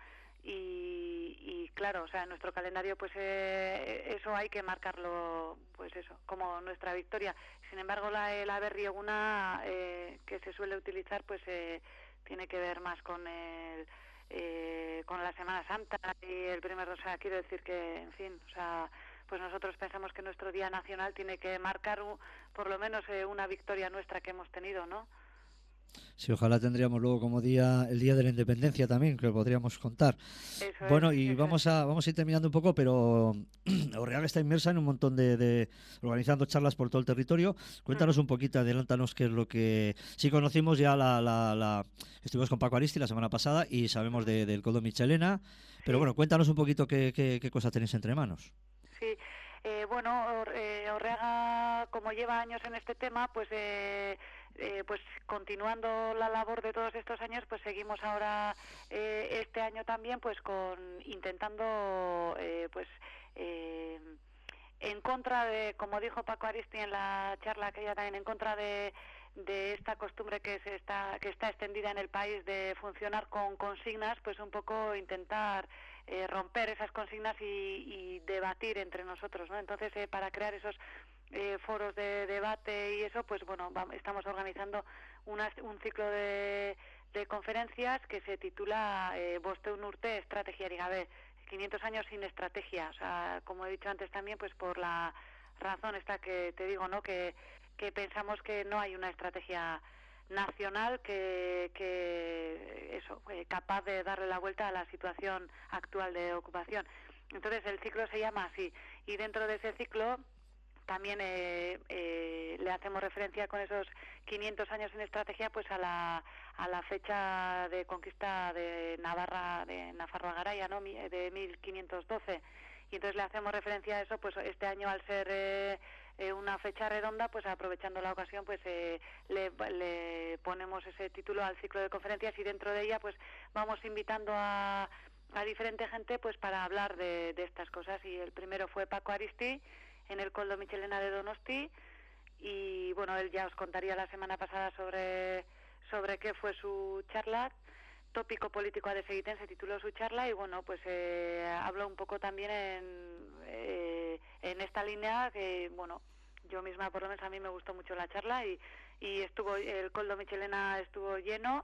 G: y, y claro, o sea, en nuestro calendario pues eh, eso hay que marcarlo, pues eso, como nuestra victoria. Sin embargo, la, la Aberri Eguna eh, que se suele utilizar, pues eh, tiene que ver más con el eh, con la Semana Santa y el primer, o sea, quiero decir que, en fin, o sea, pues nosotros pensamos que nuestro Día Nacional tiene que marcar un, por lo menos eh, una victoria nuestra que hemos tenido, ¿no?
B: Sí, ojalá tendríamos luego como día el Día de la Independencia también, que lo podríamos contar.
G: Eso
B: Bueno,
G: es,
B: y
G: eso
B: vamos a vamos a ir terminando un poco, pero Orreaga está inmersa en un montón de, de organizando charlas por todo el territorio. Cuéntanos
G: Ujú.
B: un poquito, adelántanos qué es lo que sí conocimos ya la, la, la... estuvimos con Paco Aristi la semana pasada y sabemos de, del Coldo Michelena, pero
G: Sí.
B: bueno, cuéntanos un poquito qué, qué, qué cosas tenéis entre manos.
G: Sí, eh, bueno, Or- eh, Orreaga, como lleva años en este tema, pues eh, eh, pues continuando la labor de todos estos años, pues seguimos ahora eh, este año también, pues con intentando, eh, pues eh, en contra de, como dijo Paco Aristi en la charla aquella también, en contra de de esta costumbre que se está que está extendida en el país de funcionar con consignas, pues un poco intentar eh, romper esas consignas y, y debatir entre nosotros, ¿no? Entonces, eh, para crear esos eh, foros de debate y eso, pues bueno, va- estamos organizando unas- un ciclo de, de conferencias que se titula eh, Bosteun Urte Estrategiarik Gabe, quinientos años sin estrategia. O sea, como he dicho antes también, pues por la razón esta que te digo, ¿no? Que, que pensamos que no hay una estrategia nacional que, que eso, eh, capaz de darle la vuelta a la situación actual de ocupación. Entonces el ciclo se llama así, y dentro de ese ciclo también eh, eh, le hacemos referencia con esos quinientos años en estrategia, pues a la a la fecha de conquista de Navarra, de Nafarroa-Garaia, ¿no? Mi- de mil quinientos doce, y entonces le hacemos referencia a eso, pues este año al ser eh, eh, una fecha redonda, pues aprovechando la ocasión, pues eh, le, le ponemos ese título al ciclo de conferencias, y dentro de ella pues vamos invitando a, a diferente gente pues para hablar de, de estas cosas. Y el primero fue Paco Aristi en el Coldo Michelena de Donosti, y bueno, él ya os contaría la semana pasada sobre sobre qué fue su charla. Tópico político a de Seguiten se tituló su charla, y bueno, pues eh, habló un poco también en, eh, en esta línea que, bueno, yo misma por lo menos a mí me gustó mucho la charla, y, y estuvo el Coldo Michelena estuvo lleno.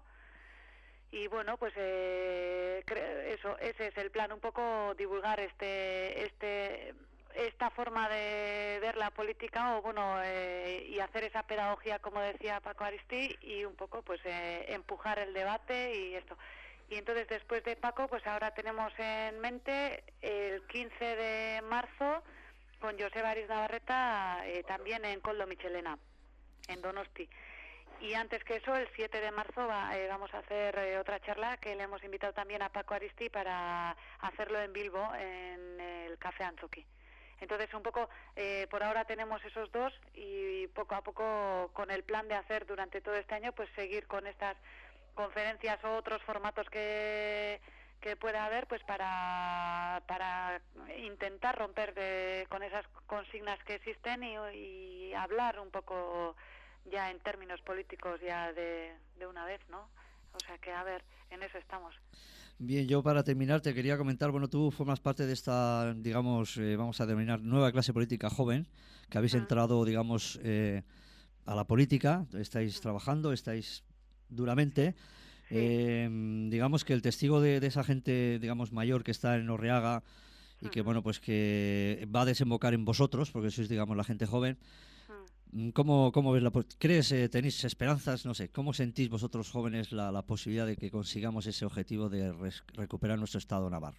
G: Y bueno, pues eh, cre- eso, ese es el plan, un poco divulgar este, este, esta forma de ver la política, o bueno, eh, y hacer esa pedagogía, como decía Paco Aristi, y un poco pues eh, empujar el debate y esto. Y entonces después de Paco, pues ahora tenemos en mente el quince de marzo con Joseba Aris Navarreta, eh, también en Coldo Michelena, en Donosti. Y antes que eso, el siete de marzo va, eh, vamos a hacer eh, otra charla que le hemos invitado también a Paco Aristi para hacerlo en Bilbo, en el Café Anzoki. Entonces, un poco, eh, por ahora tenemos esos dos, y poco a poco, con el plan de hacer durante todo este año, pues seguir con estas conferencias o otros formatos que que pueda haber, pues para para intentar romper de, con esas consignas que existen, y, y hablar un poco ya en términos políticos ya de, de una vez, ¿no? O sea que, a ver, en eso estamos.
B: Bien, yo para terminar te quería comentar, bueno, tú formas parte de esta, digamos, eh, vamos a denominar nueva clase política joven, que habéis
G: Mm.
B: entrado, digamos, eh, a la política, estáis trabajando, estáis duramente.
G: Sí.
B: Eh, digamos que el testigo de, de esa gente, digamos, mayor que está en Orreaga y que,
G: Ujú.
B: bueno, pues que va a desembocar en vosotros, porque sois, digamos, la gente joven.
G: Mm.
B: ¿Cómo, cómo ves la po- ¿Crees, eh, tenéis esperanzas? No sé, ¿cómo sentís vosotros jóvenes la, la posibilidad de que consigamos ese objetivo de res- recuperar nuestro estado navarro?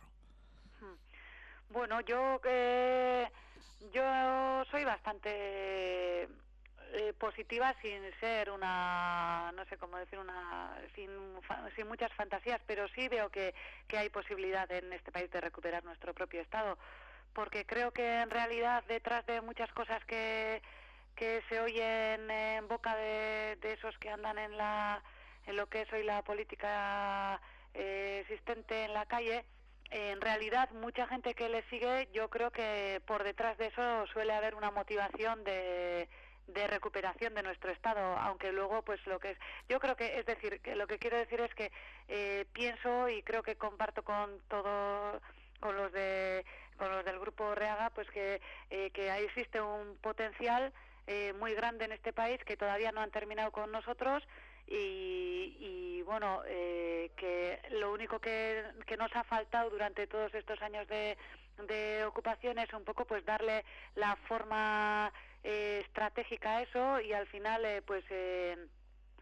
G: Bueno, yo eh, yo soy bastante eh, positiva, sin ser una, no sé cómo decir, una sin, fa- sin muchas fantasías, pero sí veo que, que hay posibilidad en este país de recuperar nuestro propio estado, porque creo que en realidad detrás de muchas cosas que que se oyen en boca de, de esos que andan en la en lo que es hoy la política eh, existente en la calle, eh, en realidad mucha gente que le sigue, yo creo que por detrás de eso suele haber una motivación de de recuperación de nuestro estado, aunque luego pues lo que es, yo creo que, es decir, que lo que quiero decir es que eh, pienso, y creo que comparto con todo, con los de con los del grupo Reaga, pues que eh, que ahí existe un potencial eh, muy grande en este país, que todavía no han terminado con nosotros, y, y bueno, eh, que lo único que, que nos ha faltado durante todos estos años de, de ocupación es un poco pues darle la forma eh, estratégica a eso, y al final eh, pues eh,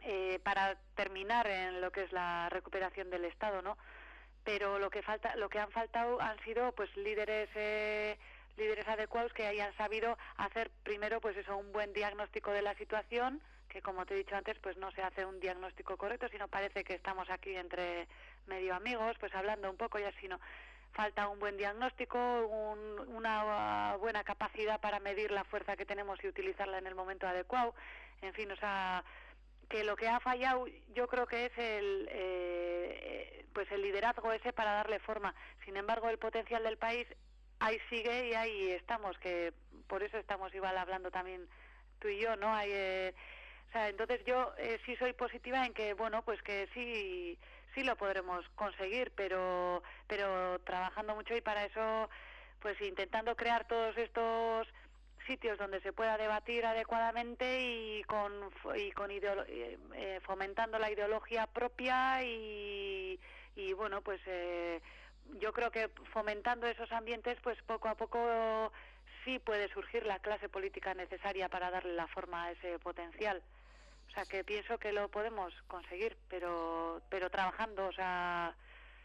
G: eh, para terminar en lo que es la recuperación del Estado, ¿no? Pero lo que falta, lo que han faltado han sido pues líderes eh, líderes adecuados que hayan sabido hacer primero pues eso, un buen diagnóstico de la situación, que como te he dicho antes pues no se hace un diagnóstico correcto, sino parece que estamos aquí entre medio amigos pues hablando un poco, ya sino falta un buen diagnóstico, un, una buena capacidad para medir la fuerza que tenemos y utilizarla en el momento adecuado, en fin, o sea, que lo que ha fallado yo creo que es el eh, pues el liderazgo ese para darle forma. Sin embargo, el potencial del país ahí sigue y ahí estamos, que por eso estamos igual hablando también tú y yo, ¿no? Hay, eh, o sea, entonces yo eh, sí soy positiva en que, bueno, pues que sí sí lo podremos conseguir, pero pero trabajando mucho y para eso pues intentando crear todos estos sitios donde se pueda debatir adecuadamente y con y con ideolo- eh, fomentando la ideología propia y, y bueno pues eh, yo creo que fomentando esos ambientes pues poco a poco sí puede surgir la clase política necesaria para darle la forma a ese potencial. O sea que pienso que lo podemos conseguir, pero pero trabajando, o sea.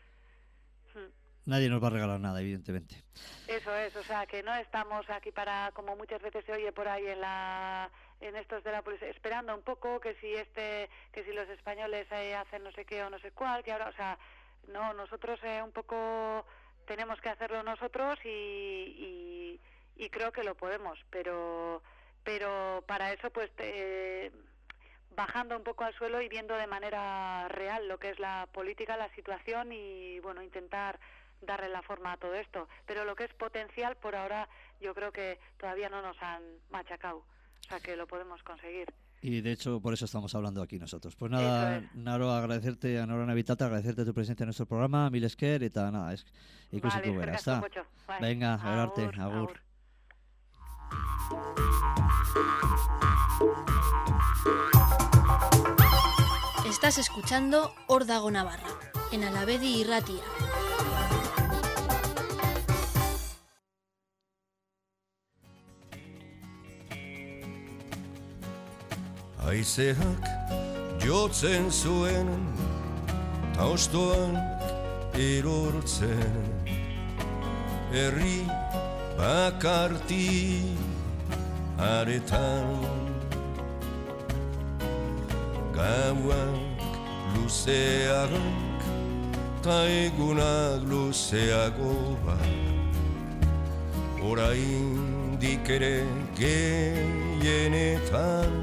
B: Nadie nos va a regalar nada, evidentemente.
G: Eso es, o sea, que no estamos aquí para, como muchas veces se oye por ahí en la en estos de la policía, esperando un poco que si este que si los españoles eh, hacen no sé qué o no sé cuál, que ahora, o sea, no, nosotros eh, un poco tenemos que hacerlo nosotros y, y, y creo que lo podemos, pero pero para eso pues te, bajando un poco al suelo y viendo de manera real lo que es la política, la situación y bueno, intentar darle la forma a todo esto, pero lo que es potencial por ahora yo creo que todavía no nos han machacado, o sea que lo podemos conseguir.
B: Y de hecho por eso estamos hablando aquí nosotros. Pues nada,
G: es.
B: Naro, agradecerte a Nora Navitata, agradecerte tu presencia en nuestro programa, mil esker eta nada, es ikusiko
G: Vale,
B: gara,
G: eskerrik asko,
B: ezta?
G: Potxo. Bai.
B: Venga, gero arte,
G: Agur,
B: agur.
G: agur.
A: Estás escuchando Hor dago Navarra, en Alabedi Irratia.
H: Haizeak jotzen zuen, ta ostoan erortzen, herri bakarti aretan. Gauak luzeak, ta egunak luzeago bat, oraindik ere gehienetan.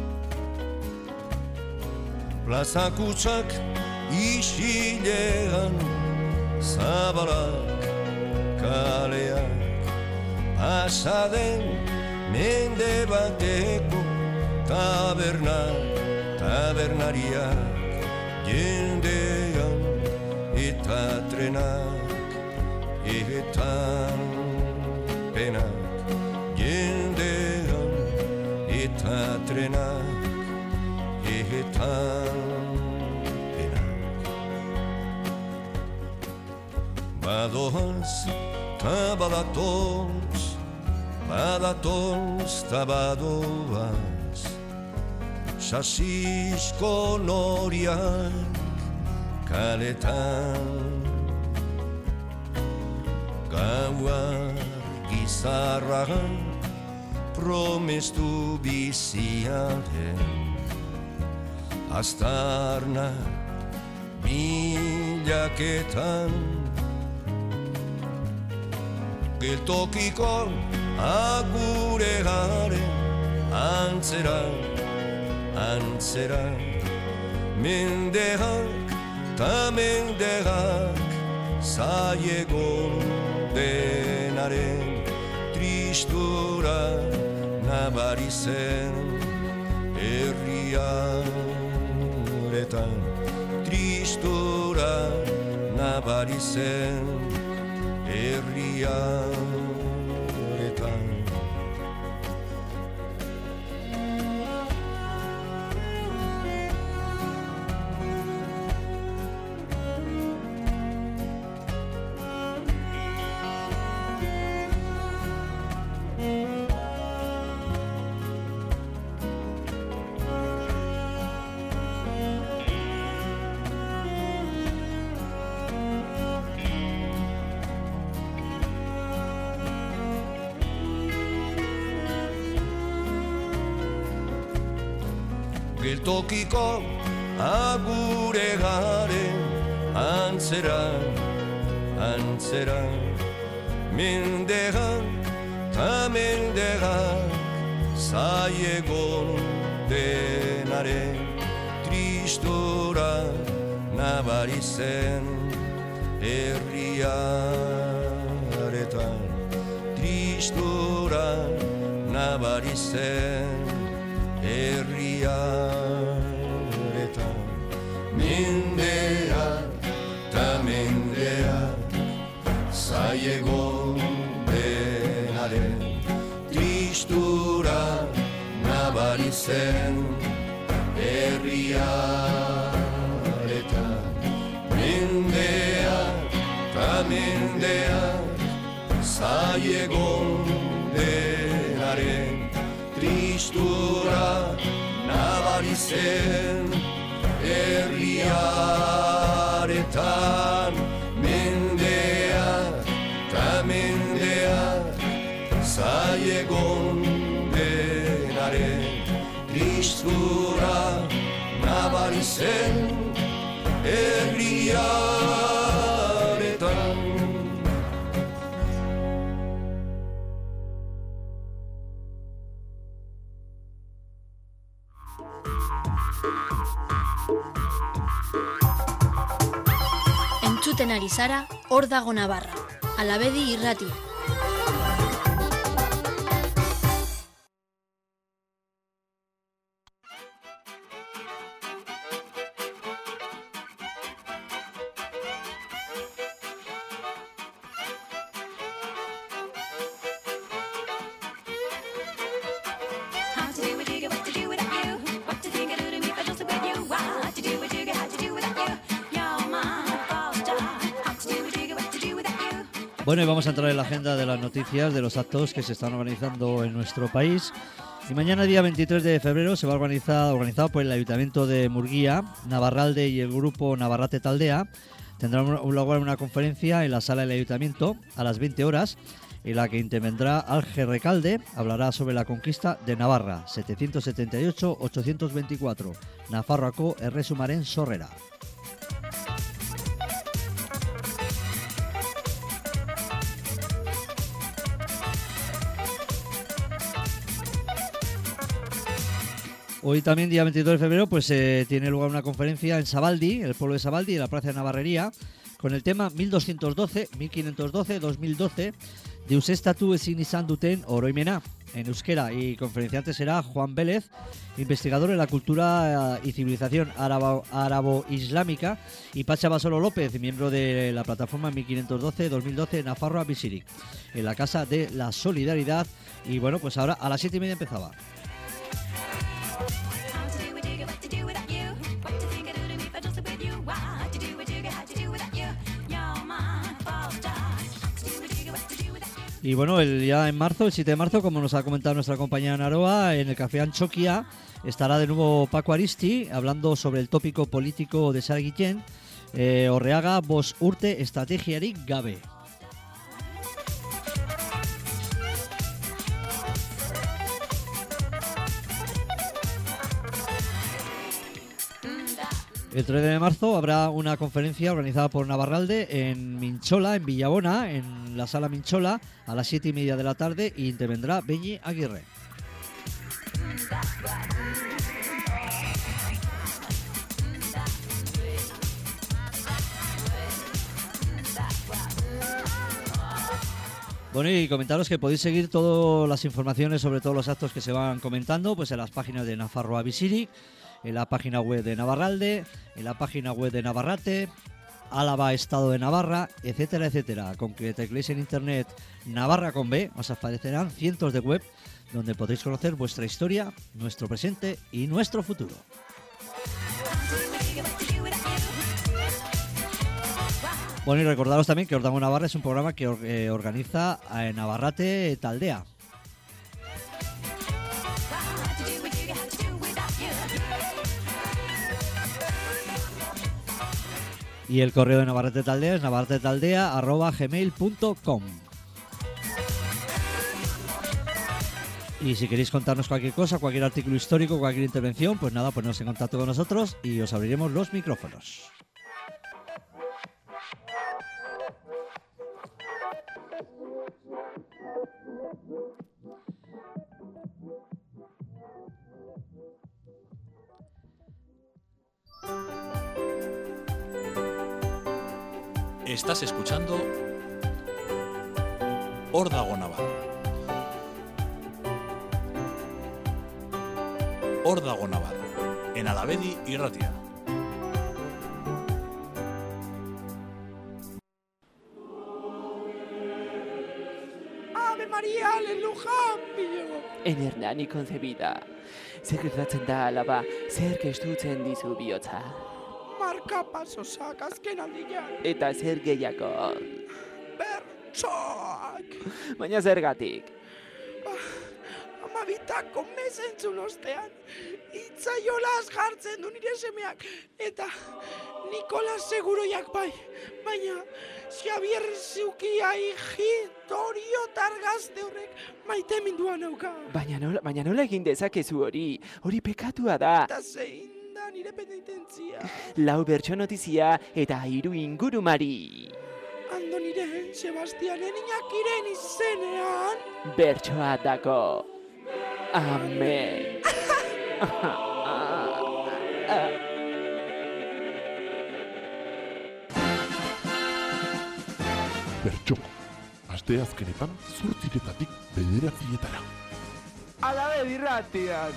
H: Plazakutsak isilean, zabalak kaleak, pasaden mende bateko tabernak, tabernariak, jendean eta trenak, eta penak, jendean eta trenak, eta Badoaz, ta badatoz, badatoz, ta badoaz, sasisko noriak kaletan. Gauar gizarrak promestu biziaren, aztarnak milaketan. Geltokiko agure garen, antzera, antzera, mendeak ta mendeak, zaiegon denaren tristura nabari zen herriaretan, tristura nabari zen herriaretan. tokiko agure garen antzera, antzera, mendegan ta mendegan zaiegon denaren tristura nabari zen herriaretan, tristura nabari zen herriaretan. Mendea ta mendea zaiegon denaren tristura nabari zen herriaretan. Mendea ta mendea zaiegon denaren tristura nabari zen herriaretan. Mendea ta mendea zaiegon denaren tristura nabari zen herriaretan.
A: Entzuten ari zara, hor dago Navarra, Alabedi irratia.
B: Bueno, y vamos a entrar en la agenda de las noticias de los actos que se están organizando en nuestro país. Y mañana, día veintitrés de febrero, se va a organizar, organizado por el Ayuntamiento de Murguía, Navarralde y el grupo Navarrate Taldea. Tendrá un lugar una conferencia en la sala del Ayuntamiento a las veinte horas, en la que intervendrá Alge Recalde. Hablará sobre la conquista de Navarra, setecientos setenta y ocho a ochocientos veinticuatro. Nafarroako Erresumaren sorrera. Hoy también, día veintidós de febrero, pues eh, tiene lugar una conferencia en Sabaldi, el pueblo de Sabaldi, en la Plaza de Navarrería, con el tema mil doscientos doce, mil quinientos doce, dos mil doce, deus estatu ezin izan duten oroimena, en euskera, y conferenciante será Juan Vélez, investigador en la cultura y civilización árabo-islámica, y Pacha Basolo López, miembro de la plataforma mil quinientos doce, dos mil doce, Nafarroa Bizirik, en la Casa de la Solidaridad. Y bueno, pues ahora a las siete y media empezaba. Y bueno, el, ya en marzo, el siete de marzo, como nos ha comentado nuestra compañera Naroa, en el Café Antxokia estará de nuevo Paco Aristi hablando sobre el tópico político de Sara Guillén, eh, Orreaga Bos Urte Estrategiarik Gabe. El tres de marzo habrá una conferencia organizada por Navarralde en Minchola, en Villabona, en la sala Minchola, a las siete y media de la tarde, y intervendrá Beñi Aguirre. Bueno, y comentaros que podéis seguir todas las informaciones sobre todos los actos que se van comentando pues en las páginas de Nafarroa Bizirik, en la página web de Navarralde, en la página web de Navarrate, Álava Estado de Navarra, etcétera, etcétera. Con que tecleéis en internet Navarra con B, os aparecerán cientos de web donde podréis conocer vuestra historia, nuestro presente y nuestro futuro. Bueno, y recordaros también que Ordago Navarra es un programa que eh, organiza eh, Navarrate Taldea. Y el correo de Navarrete Taldea es navarretetaldea arroba gmail punto com. Y si queréis contarnos cualquier cosa, cualquier artículo histórico, cualquier intervención, pues nada, poneros en contacto con nosotros y os abriremos los micrófonos.
I: Estás escuchando Órdago Navarra. Órdago Navarra, en Alavedi y Ratia.
J: Ave Maria, aleluja,
K: En Hernani concebida, zer gertatzen da alaba, zer gestutzen dizu bihotza.
J: Marka pasosak azken aldian.
K: Eta zer gehiago.
J: Bertsoak.
K: Baina zergatik.
J: Amabitako mesentzun ostean, itzaiolaz jartzen du nire semeak, eta Nikolas Seguroiak bai, baina Xabier Zukia Hitorio Targazte horrek maite mindua nauka.
K: Baina nola, baina nola egin dezakezu hori, hori pekatua da.
J: Eta zein da nire penitentzia.
K: Lau bertso notizia eta hiru ingurumari.
J: Ando nire Sebastianen Iñakiren izenean.
K: Bertsoa dako. Amen.
L: Bertso, aste azkenetan zortziretatik bederatzietara.
K: Alavedi Ratian.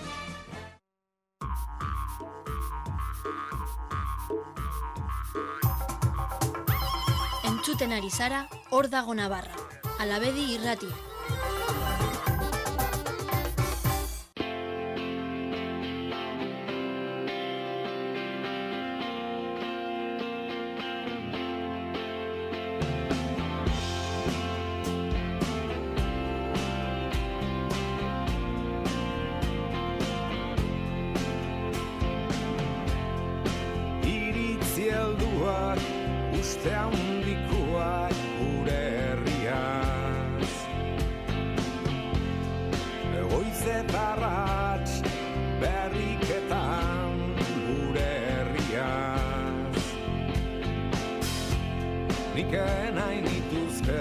A: Entzuten ari zara, Órdago Navarra, Alavedi irratia.
H: Uste handikoak gure herriaz, goiz eta arrats berriketan gure herriaz. Nik nahi nituzke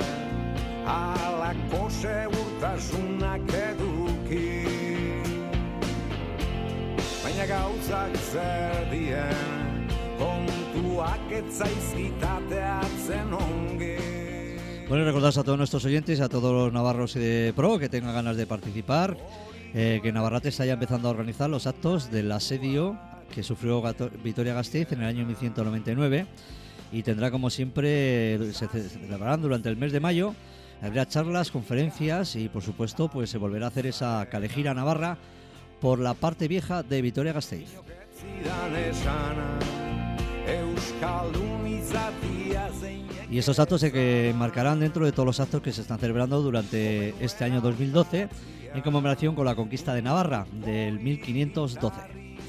H: halako segurtasunak eduki, baina gauzak zer dien kontuak etzaizkitateatzen onge.
B: Bueno, recordaros a todos nuestros oyentes, a todos los navarros de pro que tengan ganas de participar, eh, que Navarrate está ya empezando a organizar los actos del asedio que sufrió Vitoria-Gasteiz en el año mil ciento noventa y nueve y tendrá, como siempre, se celebrarán durante el mes de mayo, habrá charlas, conferencias y, por supuesto, pues se volverá a hacer esa calejira navarra por la parte vieja de Vitoria-Gasteiz. Y esos actos se enmarcarán dentro de todos los actos que se están celebrando durante este año dos mil doce en conmemoración con la conquista de Navarra del mil quinientos doce.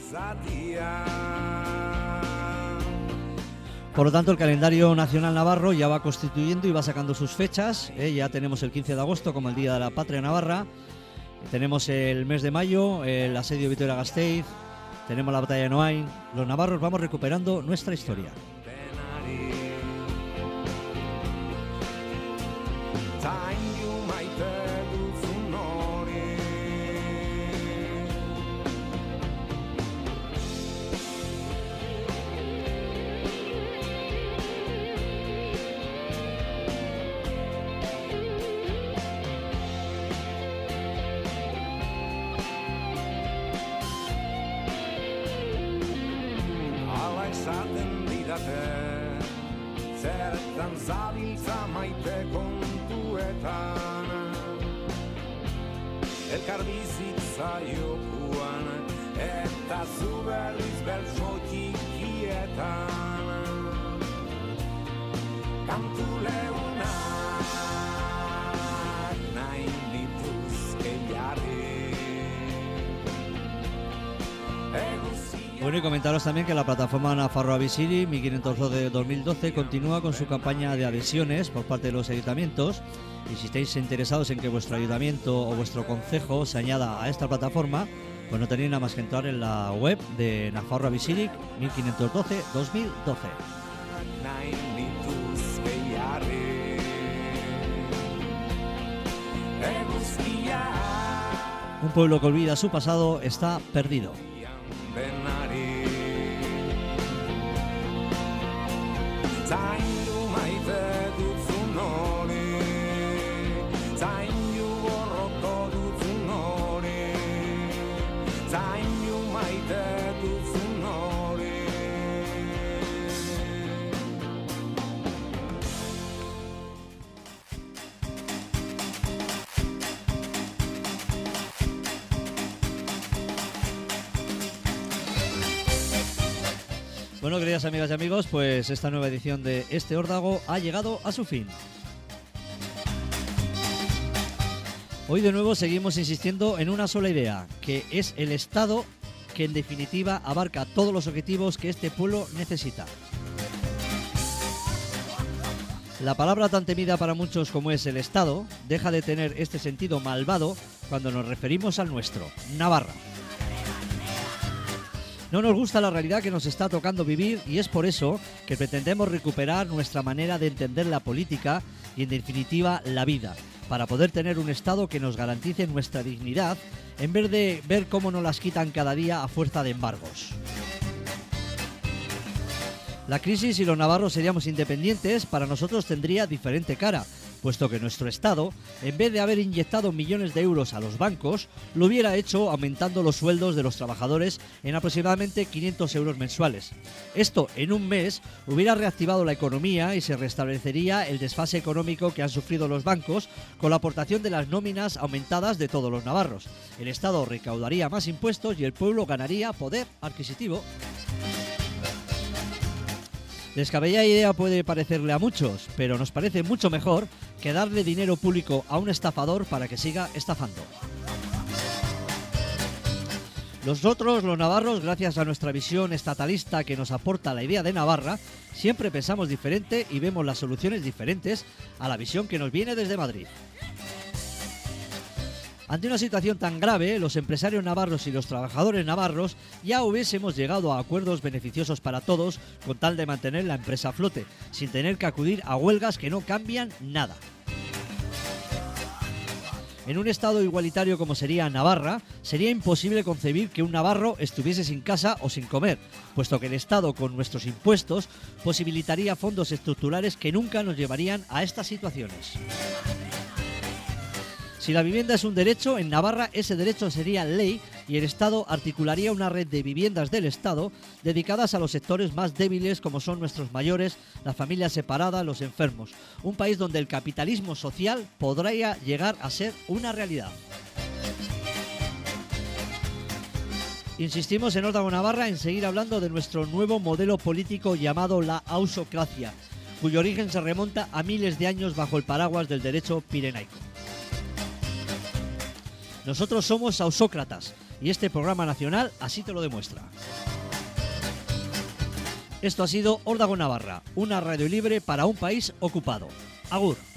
B: Por lo tanto, el calendario nacional navarro ya va constituyendo y va sacando sus fechas. ¿eh? Ya tenemos el quince de agosto como el Día de la Patria Navarra. Tenemos el mes de mayo, el asedio de Vitoria-Gasteiz. Tenemos la batalla de Noain. Los navarros vamos recuperando nuestra historia.
H: Zertan zabiltza maite kontuetan, elkar bizitza jokuan, eta zu berriz bertso txikietan. Kantu leunak nahi nituzke jarri.
B: Bueno, y comentaros también que la plataforma Nafarroa Bizirik mil quinientos doce de dos mil doce continúa con su campaña de adhesiones por parte de los ayuntamientos, y si estáis interesados en que vuestro ayuntamiento o vuestro concejo se añada a esta plataforma, pues no tenéis nada más que entrar en la web de Nafarroa Bizirik mil quinientos doce de dos mil doce. Un pueblo que olvida su pasado está perdido. Bueno, queridas amigas y amigos, pues esta nueva edición de Este Órdago ha llegado a su fin. Hoy de nuevo seguimos insistiendo en una sola idea, que es el Estado que en definitiva abarca todos los objetivos que este pueblo necesita. La palabra tan temida para muchos como es el Estado deja de tener este sentido malvado cuando nos referimos al nuestro, Navarra. No nos gusta la realidad que nos está tocando vivir y es por eso que pretendemos recuperar nuestra manera de entender la política y en definitiva la vida, para poder tener un Estado que nos garantice nuestra dignidad en vez de ver cómo nos las quitan cada día a fuerza de embargos. La crisis, si los navarros seríamos independientes, para nosotros tendría diferente cara, puesto que nuestro Estado, en vez de haber inyectado millones de euros a los bancos, lo hubiera hecho aumentando los sueldos de los trabajadores en aproximadamente quinientos euros mensuales. Esto, en un mes, hubiera reactivado la economía y se restablecería el desfase económico que han sufrido los bancos con la aportación de las nóminas aumentadas de todos los navarros. El Estado recaudaría más impuestos y el pueblo ganaría poder adquisitivo. Descabellada idea puede parecerle a muchos, pero nos parece mucho mejor que darle dinero público a un estafador para que siga estafando. Nosotros, los navarros, gracias a nuestra visión estatalista que nos aporta la idea de Navarra, siempre pensamos diferente y vemos las soluciones diferentes a la visión que nos viene desde Madrid. Ante una situación tan grave, los empresarios navarros y los trabajadores navarros ya hubiésemos llegado a acuerdos beneficiosos para todos con tal de mantener la empresa a flote, sin tener que acudir a huelgas que no cambian nada. En un estado igualitario como sería Navarra, sería imposible concebir que un navarro estuviese sin casa o sin comer, puesto que el Estado, con nuestros impuestos, posibilitaría fondos estructurales que nunca nos llevarían a estas situaciones. Si la vivienda es un derecho, en Navarra ese derecho sería ley y el Estado articularía una red de viviendas del Estado dedicadas a los sectores más débiles como son nuestros mayores, las familias separadas, los enfermos. Un país donde el capitalismo social podría llegar a ser una realidad. Insistimos en Órdago Navarra en seguir hablando de nuestro nuevo modelo político llamado la ausocracia, cuyo origen se remonta a miles de años bajo el paraguas del derecho pirenaico. Nosotros somos ausócratas y este programa nacional así te lo demuestra. Esto ha sido Órdago Navarra, una radio libre para un país ocupado. Agur.